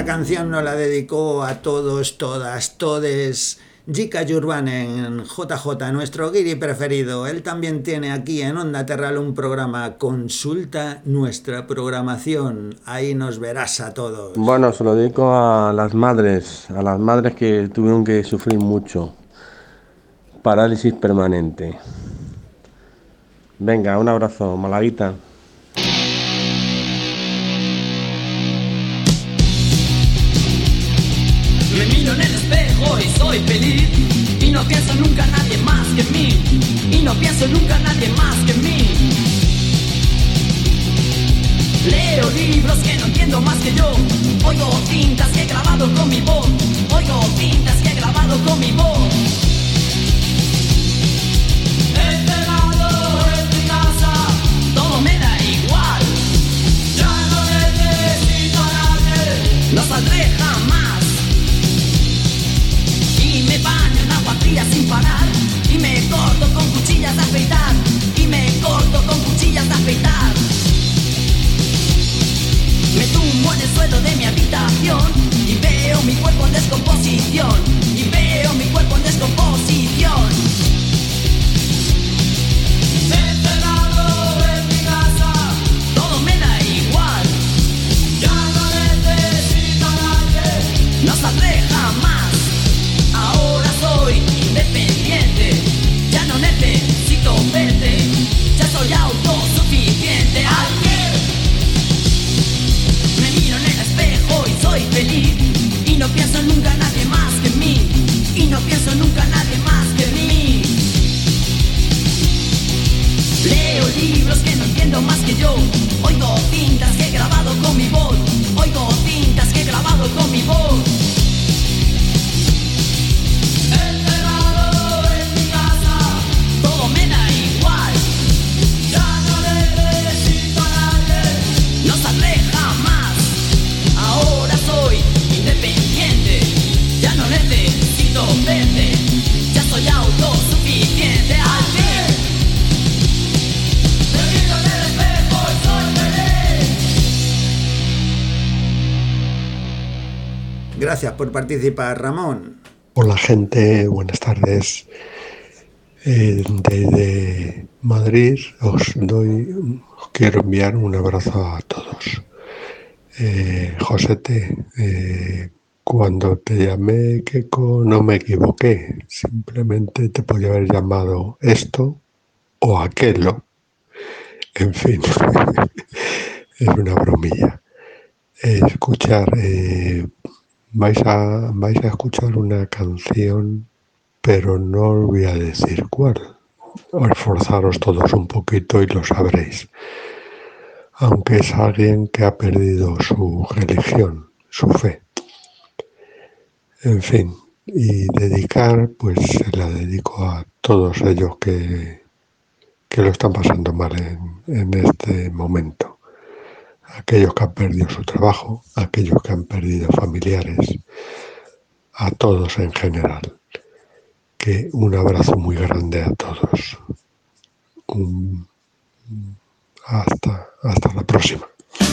Esta canción nos la dedicó a todos, todas, todes Jika Jurbanen, JJ, nuestro guiri preferido. Él también tiene aquí en Onda Terral un programa, Consulta nuestra programación. Ahí nos verás a todos. Bueno, se lo dedico a las madres que tuvieron que sufrir mucho. Parálisis permanente. Venga, un abrazo, Malaguita. Me miro en el espejo y soy feliz. Y no pienso nunca en nadie más que en mí. Y no pienso nunca en nadie más que en mí. Leo libros que no entiendo más que yo. Oigo cintas que he grabado con mi voz. Oigo cintas que he grabado con mi voz. Encerrado en mi casa, todo me da igual. Ya no necesito a nadie, no saldré jamás. Y me baño en agua fría sin parar. Y me corto con cuchillas de afeitar. Y me corto con cuchillas de afeitar. Me tumbo en el suelo de mi habitación. Y veo mi cuerpo en descomposición. Y veo mi cuerpo en descomposición. Encerrado en mi casa, todo me da igual. Ya no necesito a nadie, no saldré jamás. Ahora soy independiente, ya no necesito verte, ya soy autosuficiente. Ayer me miro en el espejo y soy feliz. Y no pienso nunca en nadie más que en mí. Y no pienso nunca en nadie más que en mí. Leo libros que no entiendo más que yo. Oigo cintas que he grabado con mi voz. Oigo cintas que he grabado con mi voz. Encerrado en mi casa, todo me da igual. Ya no necesito a nadie, no saldré jamás. Ahora soy independiente, ya no necesito verte, ya soy autosuficiente. Ayer me miro en el espejo y soy feliz. Gracias por participar, Ramón. Hola gente, buenas tardes. Desde Madrid os quiero enviar un abrazo a todos. Josete, cuando te llamé Keko no me equivoqué, simplemente te podía haber llamado esto o aquello. En fin, es una bromilla. Escuchar, vais a escuchar una canción, pero no os voy a decir cuál. Esforzaros todos un poquito y lo sabréis. Aunque es alguien que ha perdido su religión, su fe. En fin, y dedicar, pues se la dedico a todos ellos que lo están pasando mal en este momento. Aquellos que han perdido su trabajo, aquellos que han perdido familiares, a todos en general. Que un abrazo muy grande a todos. Hasta la próxima.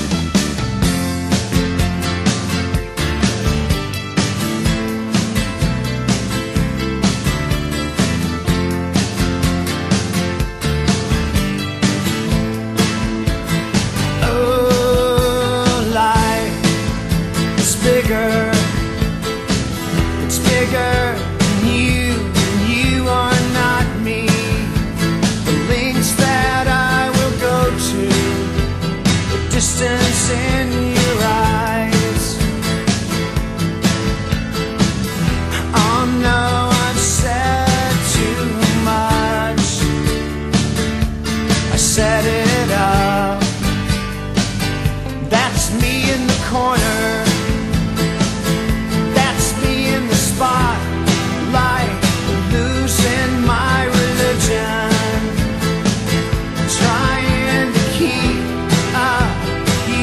Distance in your eyes. Oh no, I've said too much. I set it up. That's me in the corner. That's me in the spotlight, losing my religion, trying to keep up.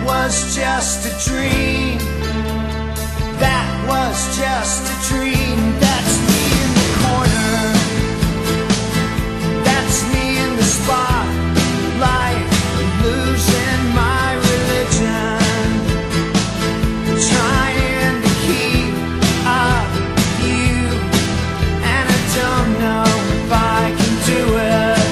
was just a dream. That was just a dream. That's me in the corner. That's me in the spotlight, losing my religion, trying to keep up with you, and I don't know if I can do it.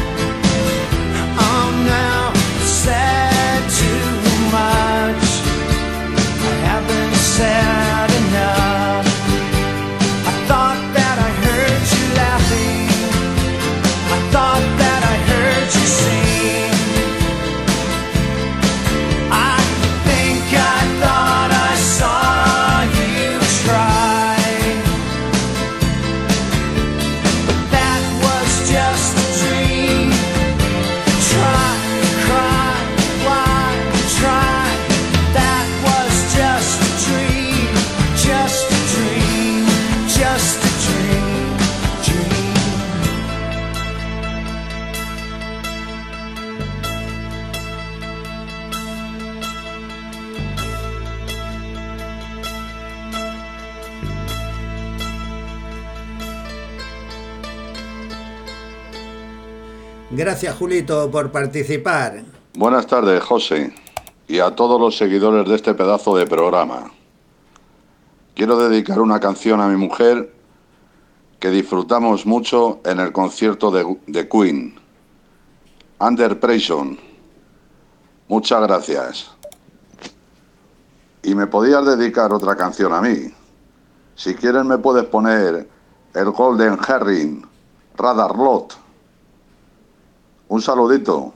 Oh no, said too much. I haven't said enough. I thought that I heard you laughing. I thought that I heard you sing. I think I thought I saw you try. But that was just a dream. Try, cry, why, try. That was just a dream. Just a dream. Just a dream. Dream. Gracias, Julito, por participar. Buenas tardes, José, y a todos los seguidores de este pedazo de programa. Quiero dedicar una canción a mi mujer que disfrutamos mucho en el concierto de Queen, Under Pressure. Muchas gracias. Y me podías dedicar otra canción a mí. Si quieres me puedes poner el Golden Herring, Radar Lot. Un saludito.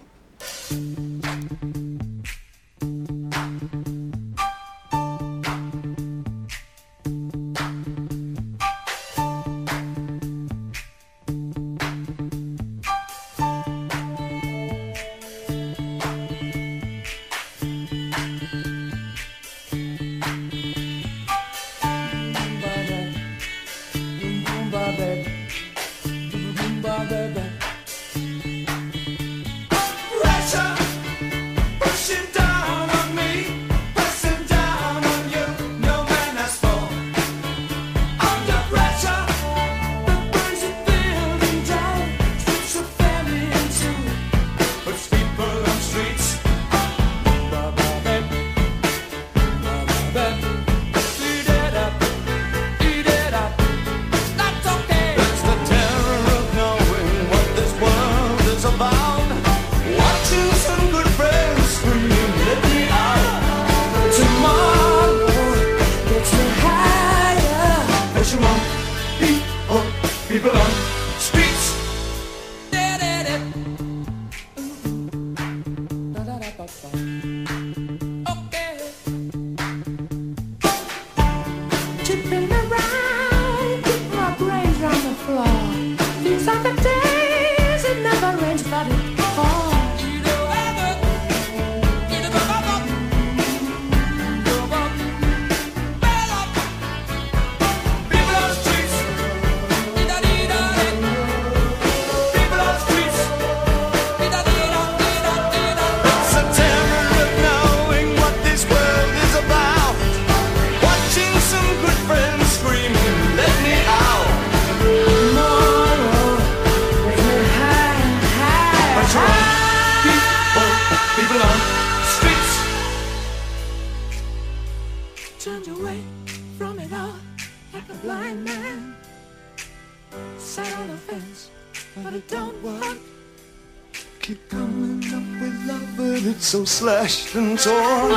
So slashed and torn.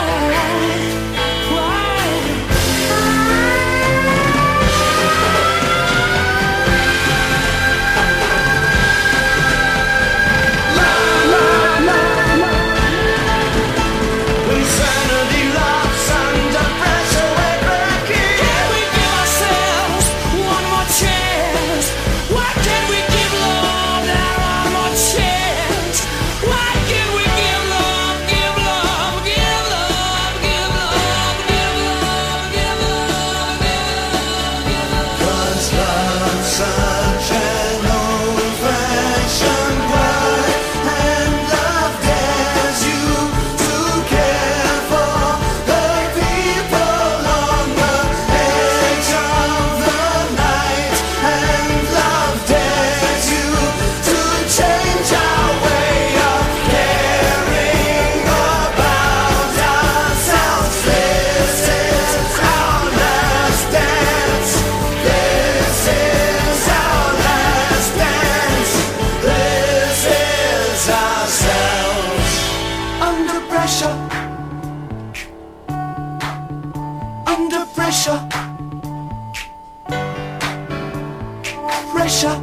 Insanity loves under pressure, we're breaking. Can we give ourselves one more chance? Why can't we give love that one more chance? Why can't we give love, give love, give love, give love? pressure, pressure.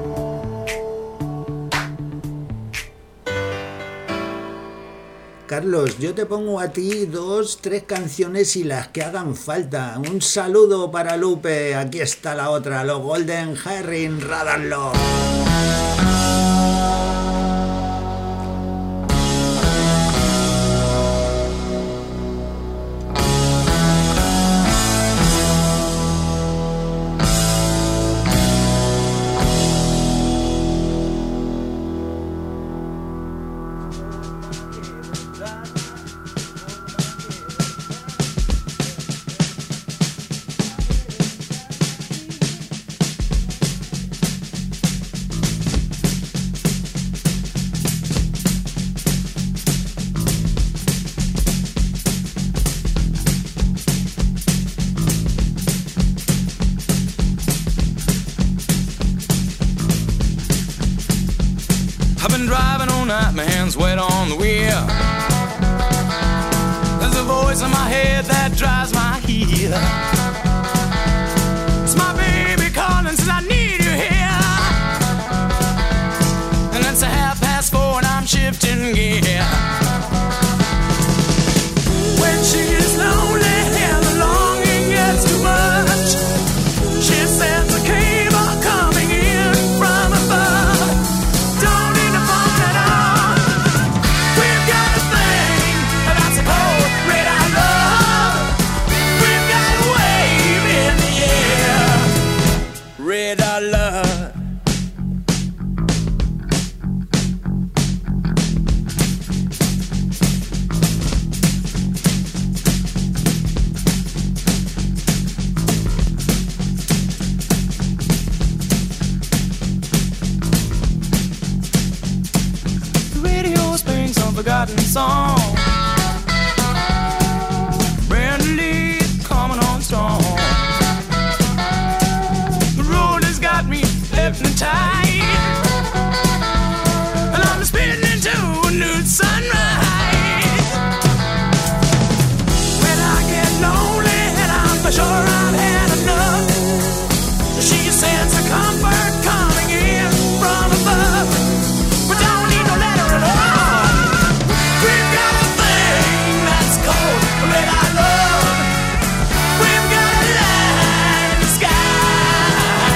Carlos, yo te pongo a ti 2, 3 canciones y las que hagan falta. Un saludo para Lupe, aquí está la otra, los Golden Herring Radar Love. My hands wet on the wheel. There's a voice in my head that drives my heel. It's my baby calling, says I need you here. And it's 4:30 and I'm shifting gear. When she's lonely and the longing gets too much, she sends a cable coming in from above. Don't need to phone at all. We've got a thing that's a cold red I love. We've got a wave in the air. Red I love. Forgotten song. Brand new leaf coming on strong. The road has got me left and tight, and I'm spinning into a new sunrise. When I get lonely and I'm for sure I've had enough, she sends a comfort coming in from above. But don't need no letter at all. We've got a thing that's cold, red I love. We've got a light in the sky.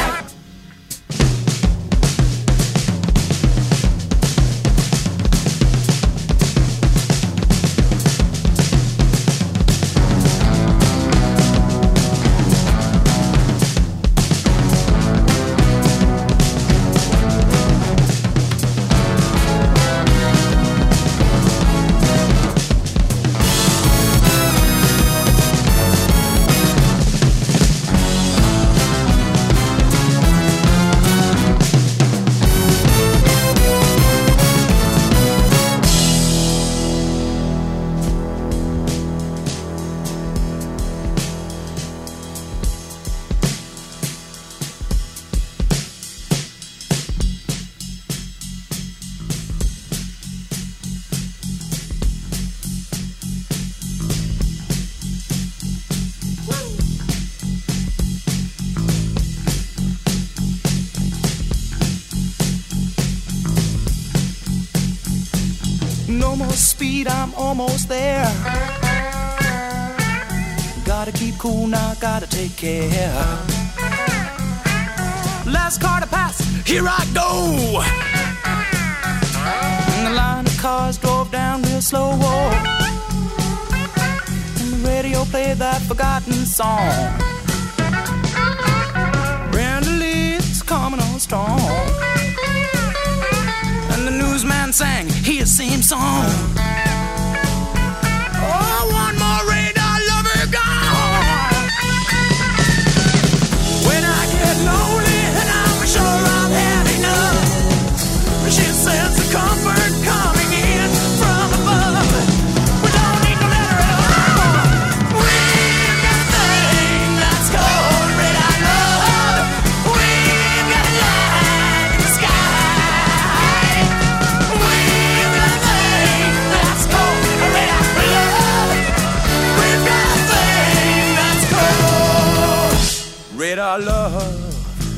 No more speed, I'm almost there. Gotta keep cool now, gotta take care. Last car to pass, here I go. And the line of cars drove down real slow. And the radio played that forgotten song. Brand new leaves coming on strong. And the newsman sang his same song. Oh, one more radar lover gone. When I get lonely and I'm sure I've had enough, she says the comfort coming in from above. We don't need no letter at all. We've got a thing that's called red I love. We've got a light in the sky. We've got a thing that's love.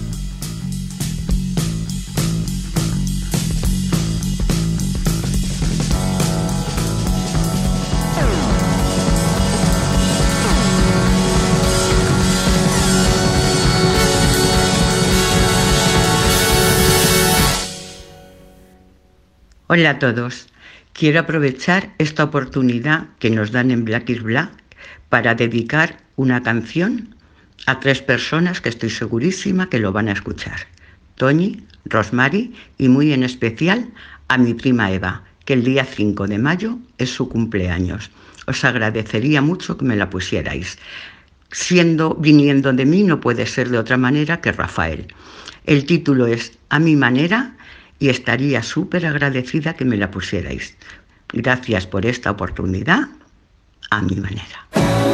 Hola a todos. Quiero aprovechar esta oportunidad que nos dan en Black is Black para dedicar una canción a 3 personas que estoy segurísima que lo van a escuchar. Toñi, Rosemary y muy en especial a mi prima Eva, que el día 5 de mayo es su cumpleaños. Os agradecería mucho que me la pusierais. Viniendo de mí, no puede ser de otra manera que Rafael. El título es A mi manera y estaría súper agradecida que me la pusierais. Gracias por esta oportunidad, a mi manera.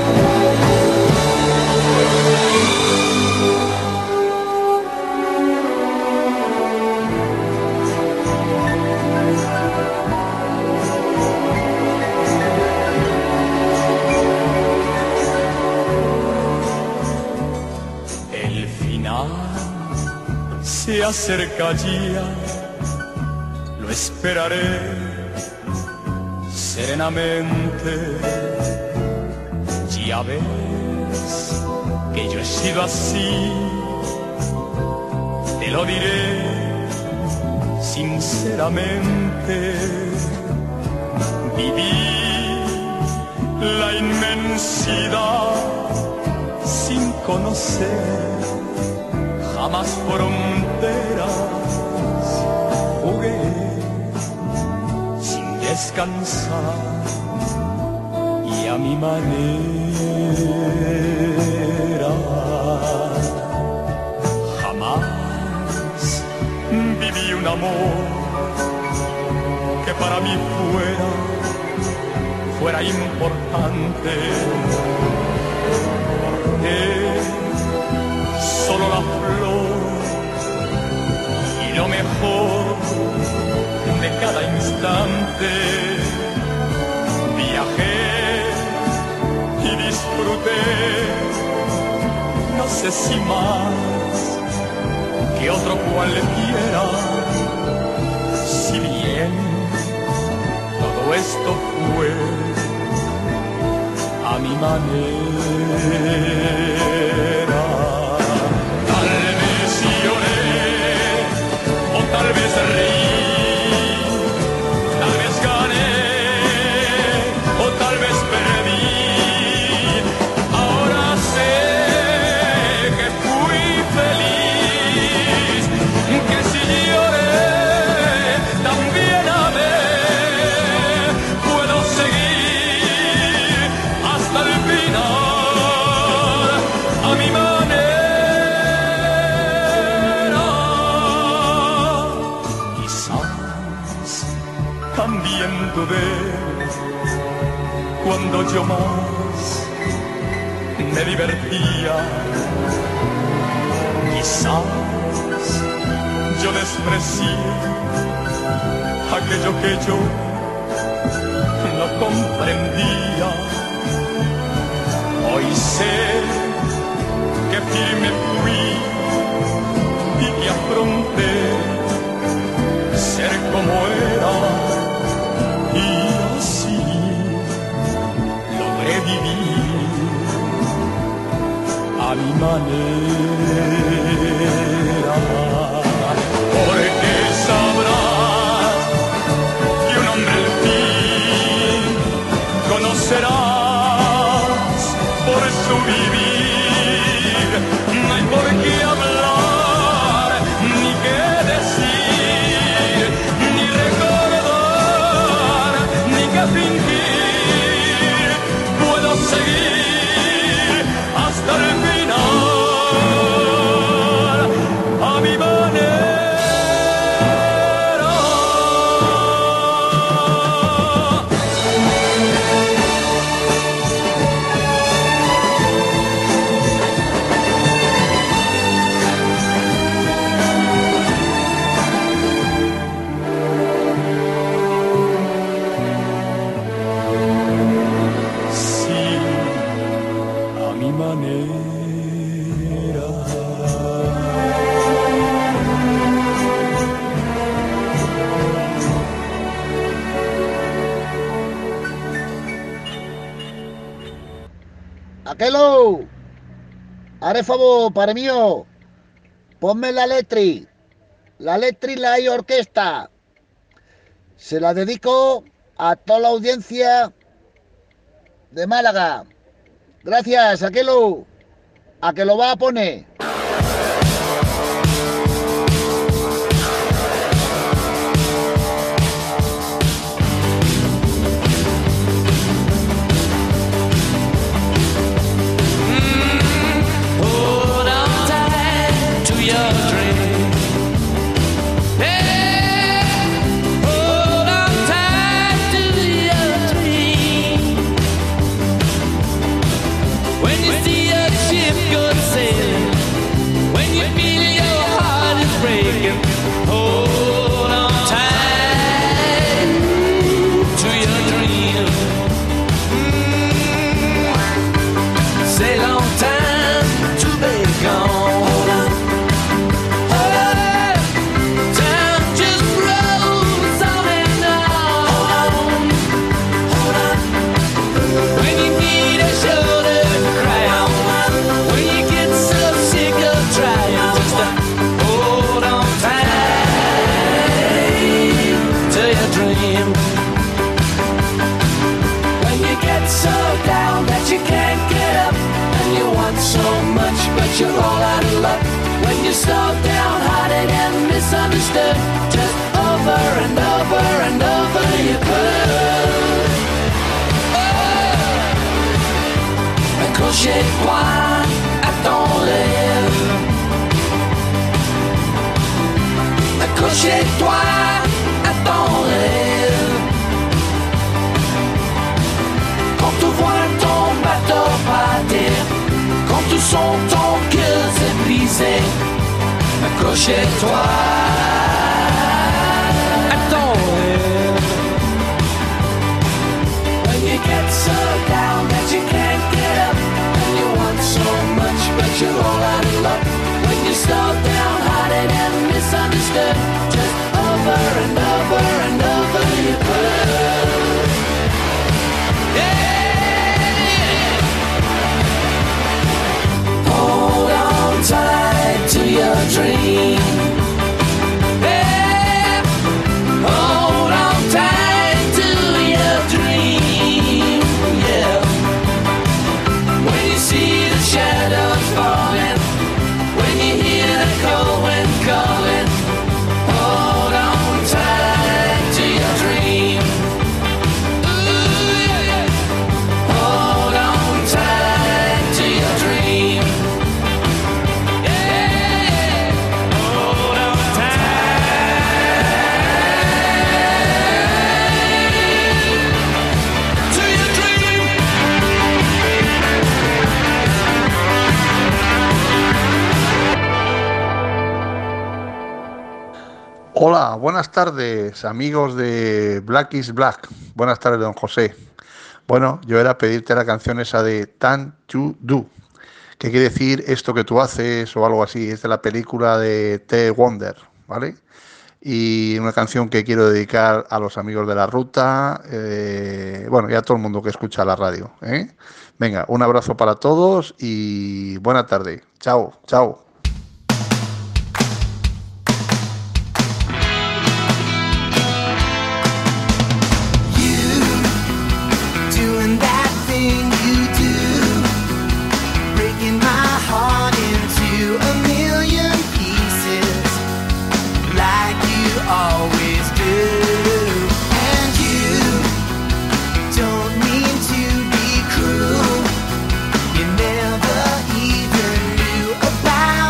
El final se acerca ya. Lo esperaré serenamente. Ya ves que yo he sido así, te lo diré sinceramente. Viví la inmensidad sin conocer jamás fronteras. Jugué descansar y a mi manera. Jamás viví un amor que para mí fuera importante. Solo la flor y lo mejor de cada instante. Viajé y disfruté, no sé si más que otro cualquiera. Si bien todo esto fue a mi manera. Tal vez lloré o tal vez reí. Cuando yo más me divertía, quizás yo desprecié aquello que yo no comprendía. Hoy sé que firme fui y que afronté ser como era. Y así logré vivir a mi manera. Porque sabrás que un hombre al fin conocerás por su vivir. No hay por qué hablar, ni qué decir, ni recordar, ni qué fingir. Puedo seguir hasta el final a mi manera. Aquelo, haré favor, para mío, ponme la letri la hay orquesta. Se la dedico a toda la audiencia de Málaga. Gracias, Aquelo, a que lo va a poner. Hold on tight to your dream. Hey, hold on tight to your dream. When you see a ship go sailing, when you feel your heart is breaking, hold on tight to your dream. Say long time to be gone. Hold on, hold on. Time just rolls on and on. Hold on. When you need a shoulder to cry on, when you get so sick of trying, just hold on tight to your dream. When you get so down that you can't get up, and you want so much but you're all out of luck, when you're so downhearted and misunderstood, just over and over and over you put. Accrochez-toi à ton rêve. Accrochez-toi à ton rêve. Quand tu vois ton bateau partir, quand tu sens ton cœur se briser, accrochez-toi à ton rêve. When you get so down that you can't get up, and you want so much but you're all out of luck, when you're so downhearted and misunderstood, just over and over and over you put. Hold on tight to your dream. Yeah. Hold on tight to your dream. Yeah. When you see the shadows falling, when you hear the cold wind calling, hold on tight to your dream. Ooh, yeah. Hold on tight to your dream. Yeah. Hold on tight to your dream. Hola, buenas tardes, amigos de Black is Black. Buenas tardes, don José. Bueno, yo era pedirte la canción esa de Tan You Do, que quiere decir esto que tú haces o algo así. Es de la película de The Wonder, ¿vale? Y una canción que quiero dedicar a los amigos de la ruta, bueno, y a todo el mundo que escucha la radio, ¿eh? Venga, un abrazo para todos y buena tarde. Chao, chao. Doing that thing you do, breaking my heart into a million pieces, like you always do. And you don't mean to be cruel, you never even knew about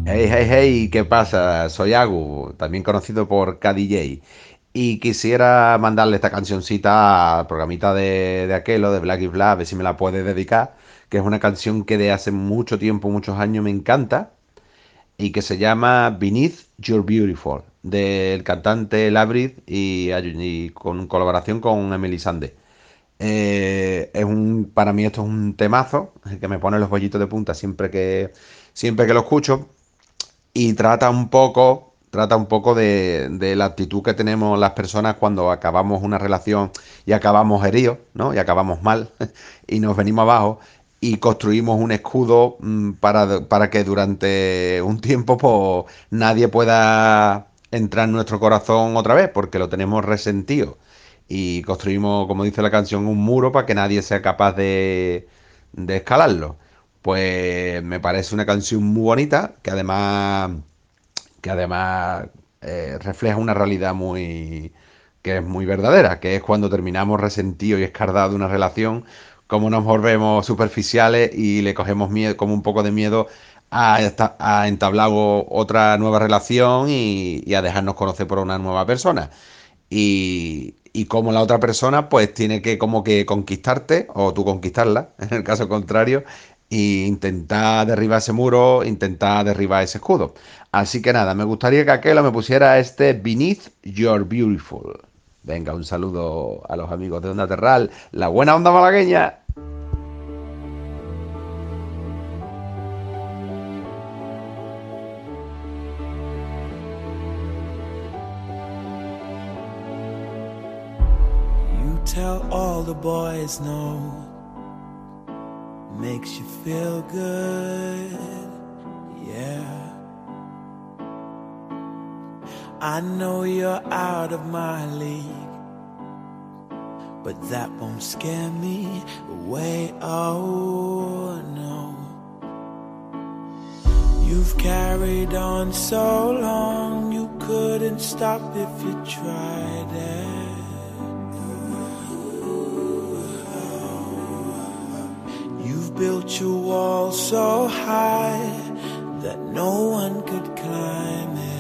Hey, hey, hey, ¿qué pasa? Soy Agu, también conocido por KDJ. Y quisiera mandarle esta cancioncita al programita de Aquelo, de Black is Black, a ver si me la puede dedicar, que es una canción que de hace mucho tiempo, muchos años me encanta, y que se llama Beneath Your Beautiful, del cantante Labrid y con colaboración con Emily Sandé. Para mí esto es un temazo que me pone los bollitos de punta siempre que lo escucho y trata un poco de la actitud que tenemos las personas cuando acabamos una relación y acabamos heridos, ¿no? Y acabamos mal y nos venimos abajo y construimos un escudo para que durante un tiempo pues, nadie pueda entrar en nuestro corazón otra vez porque lo tenemos resentido. Y construimos, como dice la canción, un muro para que nadie sea capaz de escalarlo. Pues me parece una canción muy bonita que además refleja una realidad que es muy verdadera, que es cuando terminamos resentidos y escardados de una relación, cómo nos volvemos superficiales y le cogemos miedo, como un poco de miedo a entablar otra nueva relación y a dejarnos conocer por una nueva persona. Y como la otra persona pues tiene que como que conquistarte o tú conquistarla, en el caso contrario, e intentar derribar ese muro, intentar derribar ese escudo. Así que nada, me gustaría que Aquelo me pusiera este Beneath Your Beautiful. Venga, un saludo a los amigos de Onda Terral, la buena onda malagueña. You tell all the boys no, makes you feel good, yeah. I know you're out of my league, but that won't scare me away, oh no. You've carried on so long, you couldn't stop if you tried it. You've built your wall so high that no one could climb it.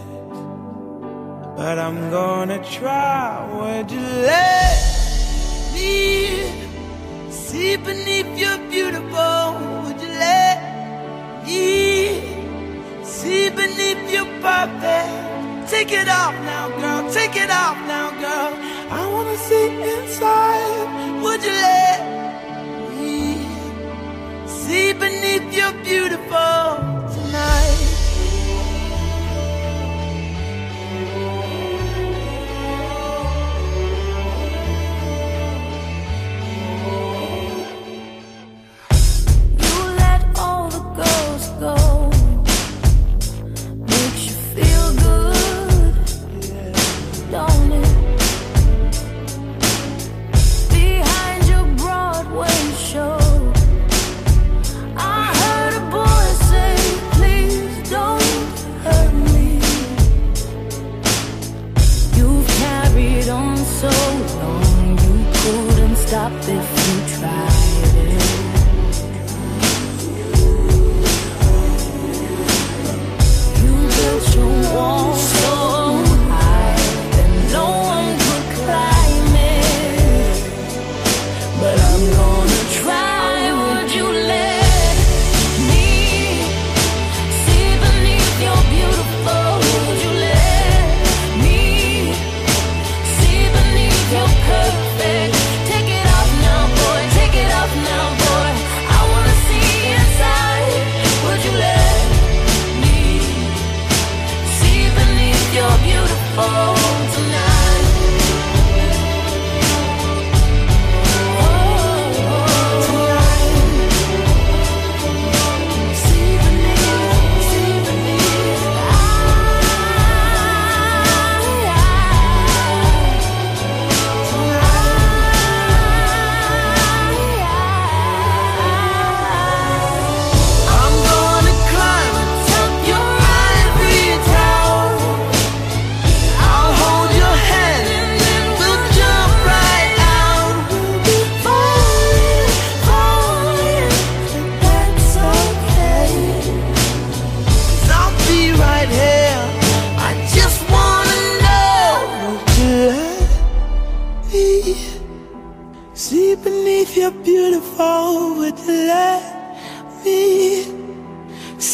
But I'm gonna try. Would you let me see beneath your beautiful? Would you let me see beneath your perfect? Take it off now, girl. Take it off now, girl. I wanna see inside. Would you let me see beneath your beautiful tonight? Go, makes you feel good, don't it? Behind your Broadway show, I heard a boy say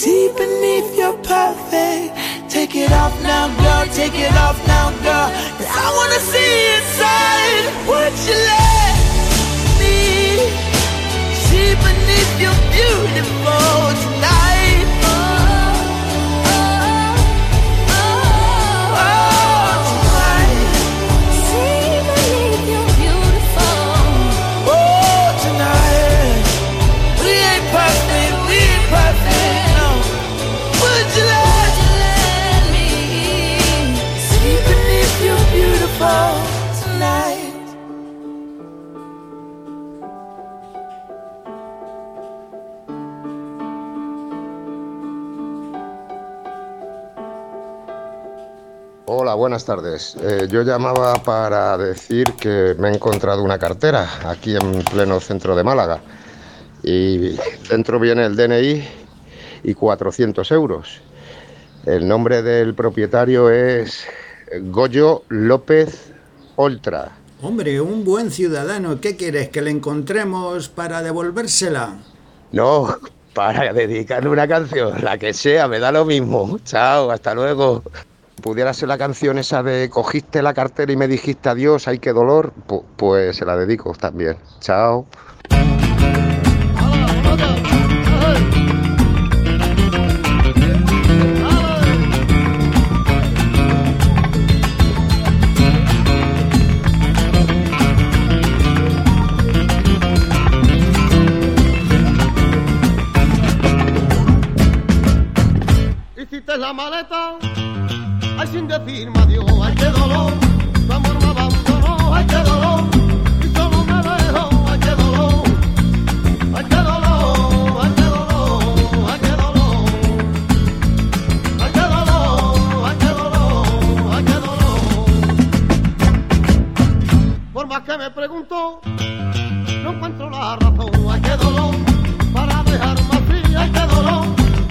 see beneath your perfect. Take it off now, girl, take it off now, girl. 'Cause I wanna see inside. Would you let me see beneath your beautiful tonight? Tonight. Hola, buenas tardes. Yo llamaba para decir que me he encontrado una cartera aquí en pleno centro de Málaga y dentro viene el DNI y 400 euros. El nombre del propietario es Goyo López Oltra. Hombre, un buen ciudadano. ¿Qué quieres? ¿Que le encontremos para devolvérsela? No, para dedicarle una canción, la que sea, me da lo mismo. Chao, hasta luego. ¿Pudiera ser la canción esa de cogiste la cartera y me dijiste adiós, ay qué dolor? Pues se la dedico también. Chao. Hiciste la maleta, ay sin decirme adiós, ay qué dolor, tu amor me abandonó, ay qué dolor, y solo me dejó, ay qué dolor, ay qué dolor, ay qué dolor, ay qué dolor, ay qué dolor, ay qué dolor, ay qué dolor. Por más que me pregunto, no encuentro la razón, ay qué dolor, para dejarme así, ay qué dolor.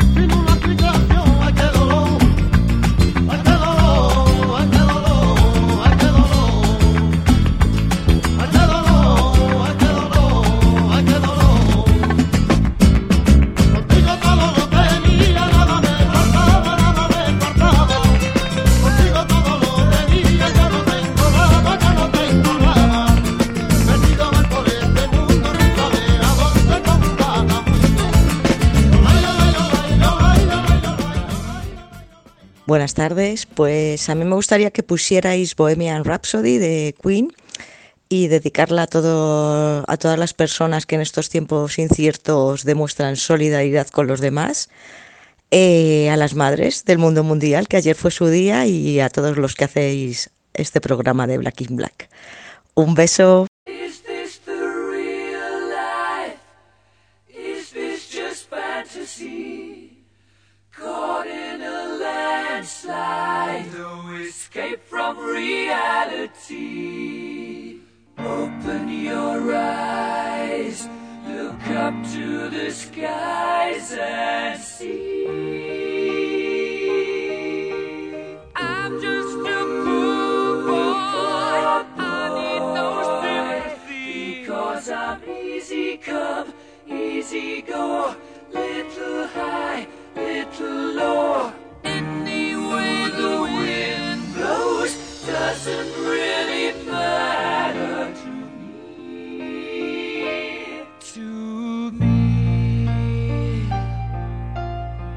Buenas tardes, pues a mí me gustaría que pusierais Bohemian Rhapsody de Queen y dedicarla a todas las personas que en estos tiempos inciertos demuestran solidaridad con los demás, a las madres del mundo mundial, que ayer fue su día, y a todos los que hacéis este programa de Black in Black. Un beso. Is this the real life? Is this just fantasy? Caught in a landslide, no escape from reality. Open your eyes, look up to the skies and see. I'm just a poor boy, I need no sympathy, 'cause I'm easy come, easy go, little high, little low. Any way the wind blows doesn't really matter to me. To me.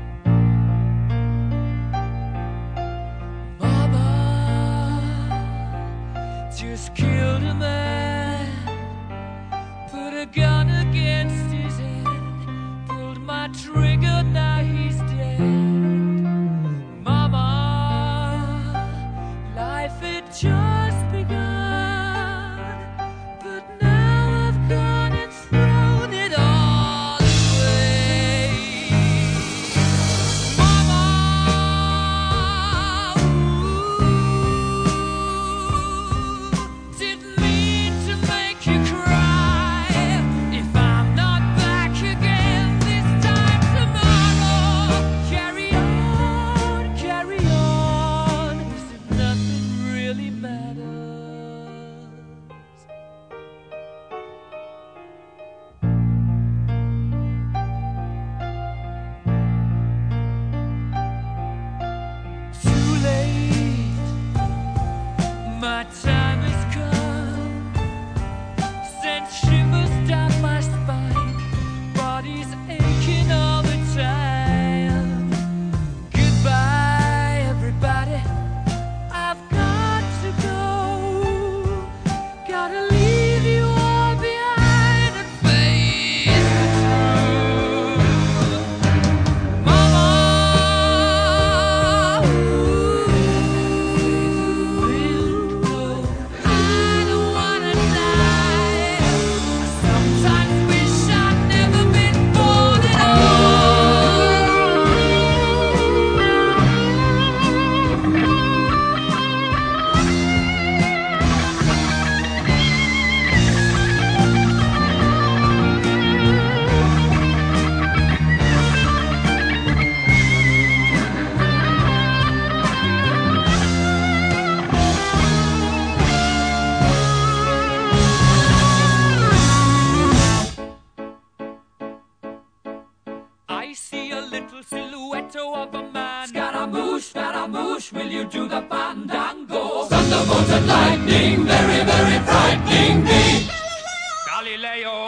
little silhouette of a man. Scaramouche, will you do the fandango? Thunderbolt and lightning, very, very frightening me. Galileo,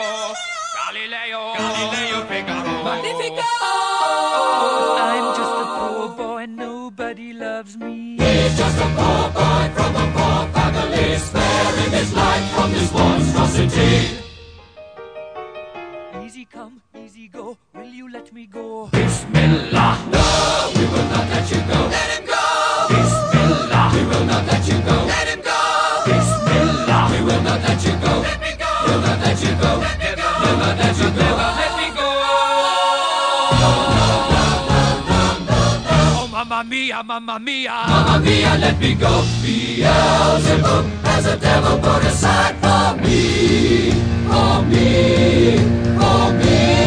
Figaro. Magnifico! I'm just a poor boy, nobody loves me. He's just a poor boy from a poor family, sparing his life from this monstrosity. Easy come, easy go, will you let me go? Bismillah, no, we will not let you go. Let him go! Bismillah, we will not let you go. Let him go! Bismillah, we will not let you go. Let me go! We'll not let you go. Let me go! We'll not let you go. Never let me go. Oh, mamma mia, mamma mia. Mamma mia, let me go. Beelzebub has a devil put aside for me. For me. For me.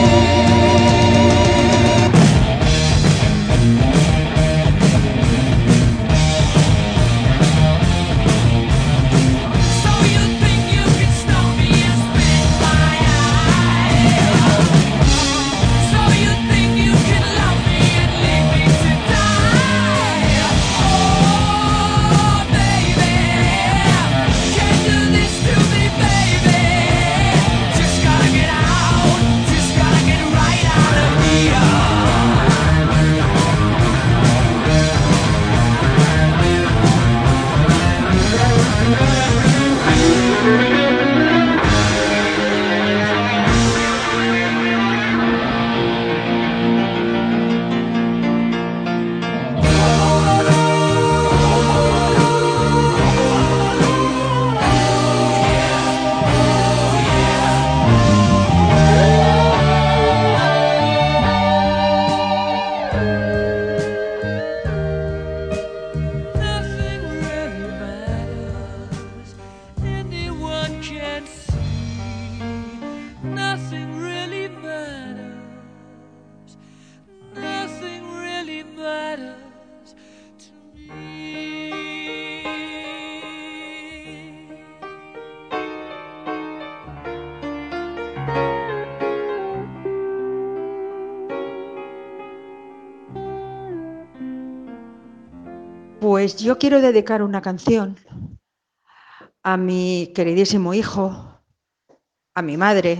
Pues yo quiero dedicar una canción a mi queridísimo hijo, a mi madre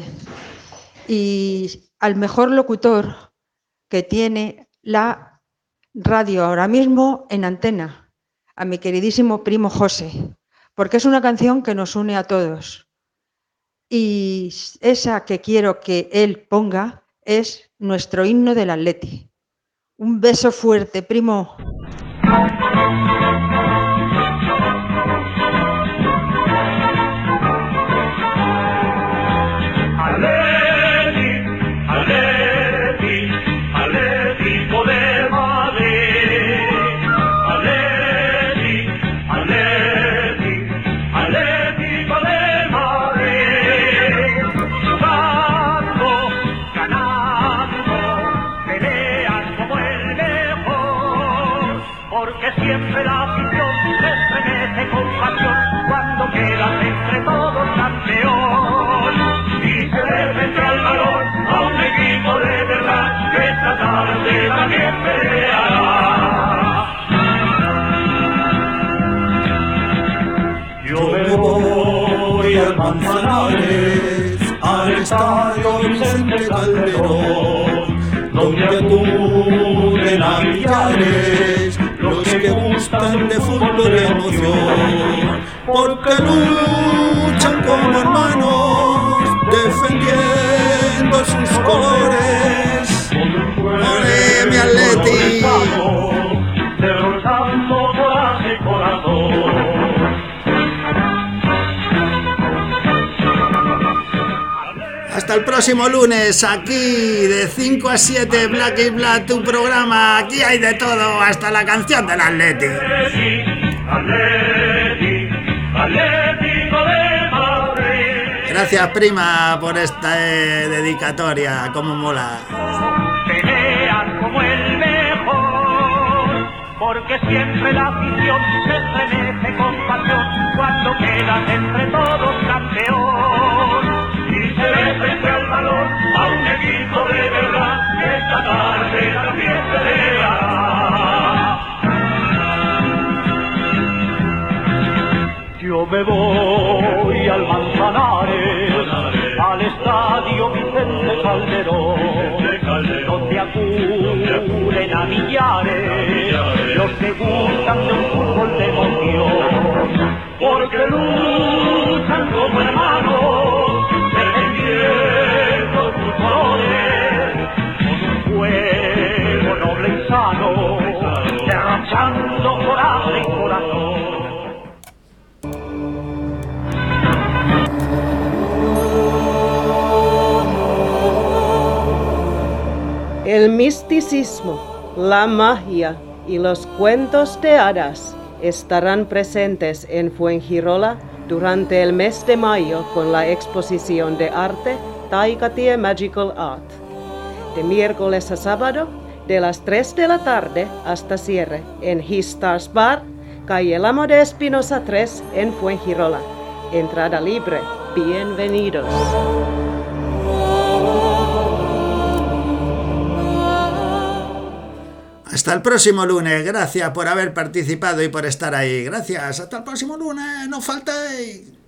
y al mejor locutor que tiene la radio ahora mismo en antena, a mi queridísimo primo José, porque es una canción que nos une a todos. Y esa que quiero que él ponga es nuestro himno del Atleti. Un beso fuerte, primo. Siempre la afición se estremece con pasión cuando quedas entre todos campeón y se demuestra el valor a un equipo de verdad que esta tarde también peleará. Yo me voy al Manzanares, al estadio Vicente Calderón, donde acuden a millares los que gustan de fútbol y emoción, porque luchan como hermanos, defendiendo sus colores. ¡Ole, mi Atleti! Derrochando coraje, corazón. Hasta el próximo lunes, aquí de 5 a 7, Black is Black, tu programa. Aquí hay de todo, hasta la canción del Atleti. Gracias, prima, por esta dedicatoria, como mola. Pelean como el mejor, porque siempre la afición se estremece con pasión cuando quedas entre todos campeón. Y se ve frente al valor a un equipo de verdad que esta tarde me voy al Manzanares, al estadio Vicente Calderón, donde acuden a millares los que gustan de un fútbol de emoción, porque luchan como hermanos, defendiendo sus colores, con un fuego noble y sano, derrochando coraje y corazón. El misticismo, la magia y los cuentos de hadas estarán presentes en Fuengirola durante el mes de mayo con la exposición de arte Taikatie Magical Art. De miércoles a sábado, de las 3 de la tarde hasta cierre, en His Stars Bar, calle Lamo de Espinosa 3, en Fuengirola. Entrada libre. Bienvenidos. Hasta el próximo lunes. Gracias por haber participado y por estar ahí. Gracias. Hasta el próximo lunes. No faltéis.